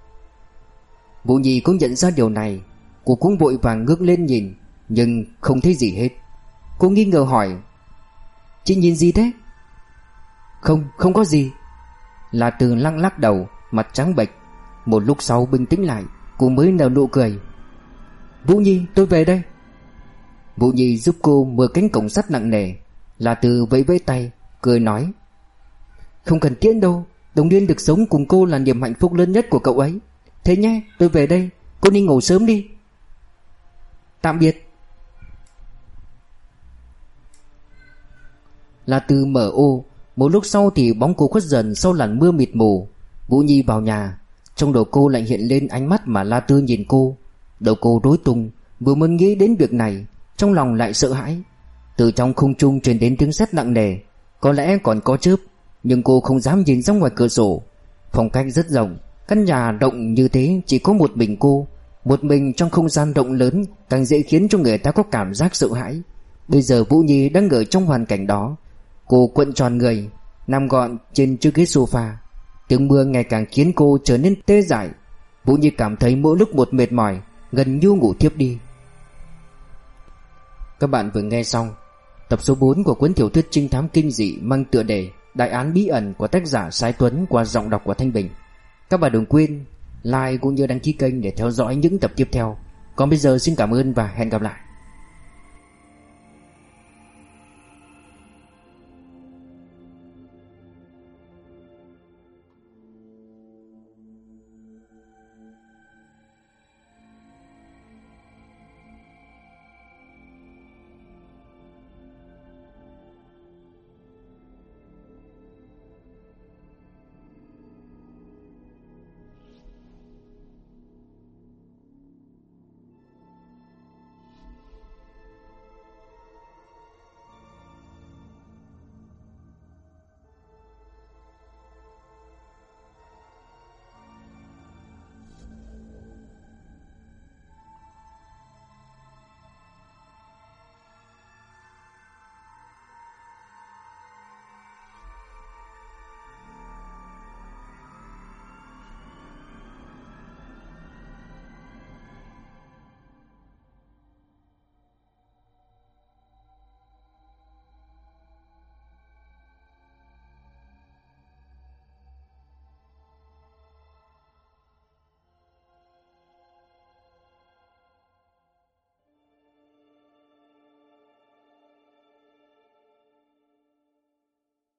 Vũ Nhi cũng nhận ra điều này. Cô cũng vội vàng ngước lên nhìn, nhưng không thấy gì hết. Cô nghi ngờ hỏi: Chị nhìn gì thế? Không, không có gì. La Tư lắc lắc đầu, mặt trắng bệch. Một lúc sau bình tĩnh lại, cô mới nở nụ cười. Vũ Nhi, tôi về đây. Vũ Nhi giúp cô mở cánh cổng sắt nặng nề. La Tư vẫy vẫy tay, cười nói: Không cần tiễn đâu. Đồng Liên được sống cùng cô là niềm hạnh phúc lớn nhất của cậu ấy. Thế nhé, tôi về đây. Cô đi ngủ sớm đi. Tạm biệt. La Tư mở ô. Một lúc sau thì bóng cô khuất dần sau làn mưa mịt mù. Vũ Nhi vào nhà. Trong đầu cô lại hiện lên ánh mắt mà La Tư nhìn cô. Đầu cô rối tung. Vừa muốn nghĩ đến việc này, trong lòng lại sợ hãi. Từ trong không trung truyền đến tiếng sét nặng nề. Có lẽ còn có chớp, nhưng cô không dám nhìn ra ngoài cửa sổ. Phòng khách rất rộng. Căn nhà rộng như thế chỉ có một mình cô. Một mình trong không gian rộng lớn càng dễ khiến cho người ta có cảm giác sợ hãi. Bây giờ Vũ Nhi đang ở trong hoàn cảnh đó. Cô cuộn tròn người, nằm gọn trên chiếc ghế sofa. Tiếng mưa ngày càng khiến cô trở nên tê dại. Vũ Nhi cảm thấy mỗi lúc một mệt mỏi, gần như ngủ thiếp đi. Các bạn vừa nghe xong tập số bốn của cuốn tiểu thuyết trinh thám kinh dị mang tựa đề Đại án bí ẩn của tác giả Sái Tuấn qua giọng đọc của Thanh Bình. Các bạn đừng quên like cũng như đăng ký kênh để theo dõi những tập tiếp theo. Còn bây giờ xin cảm ơn và hẹn gặp lại.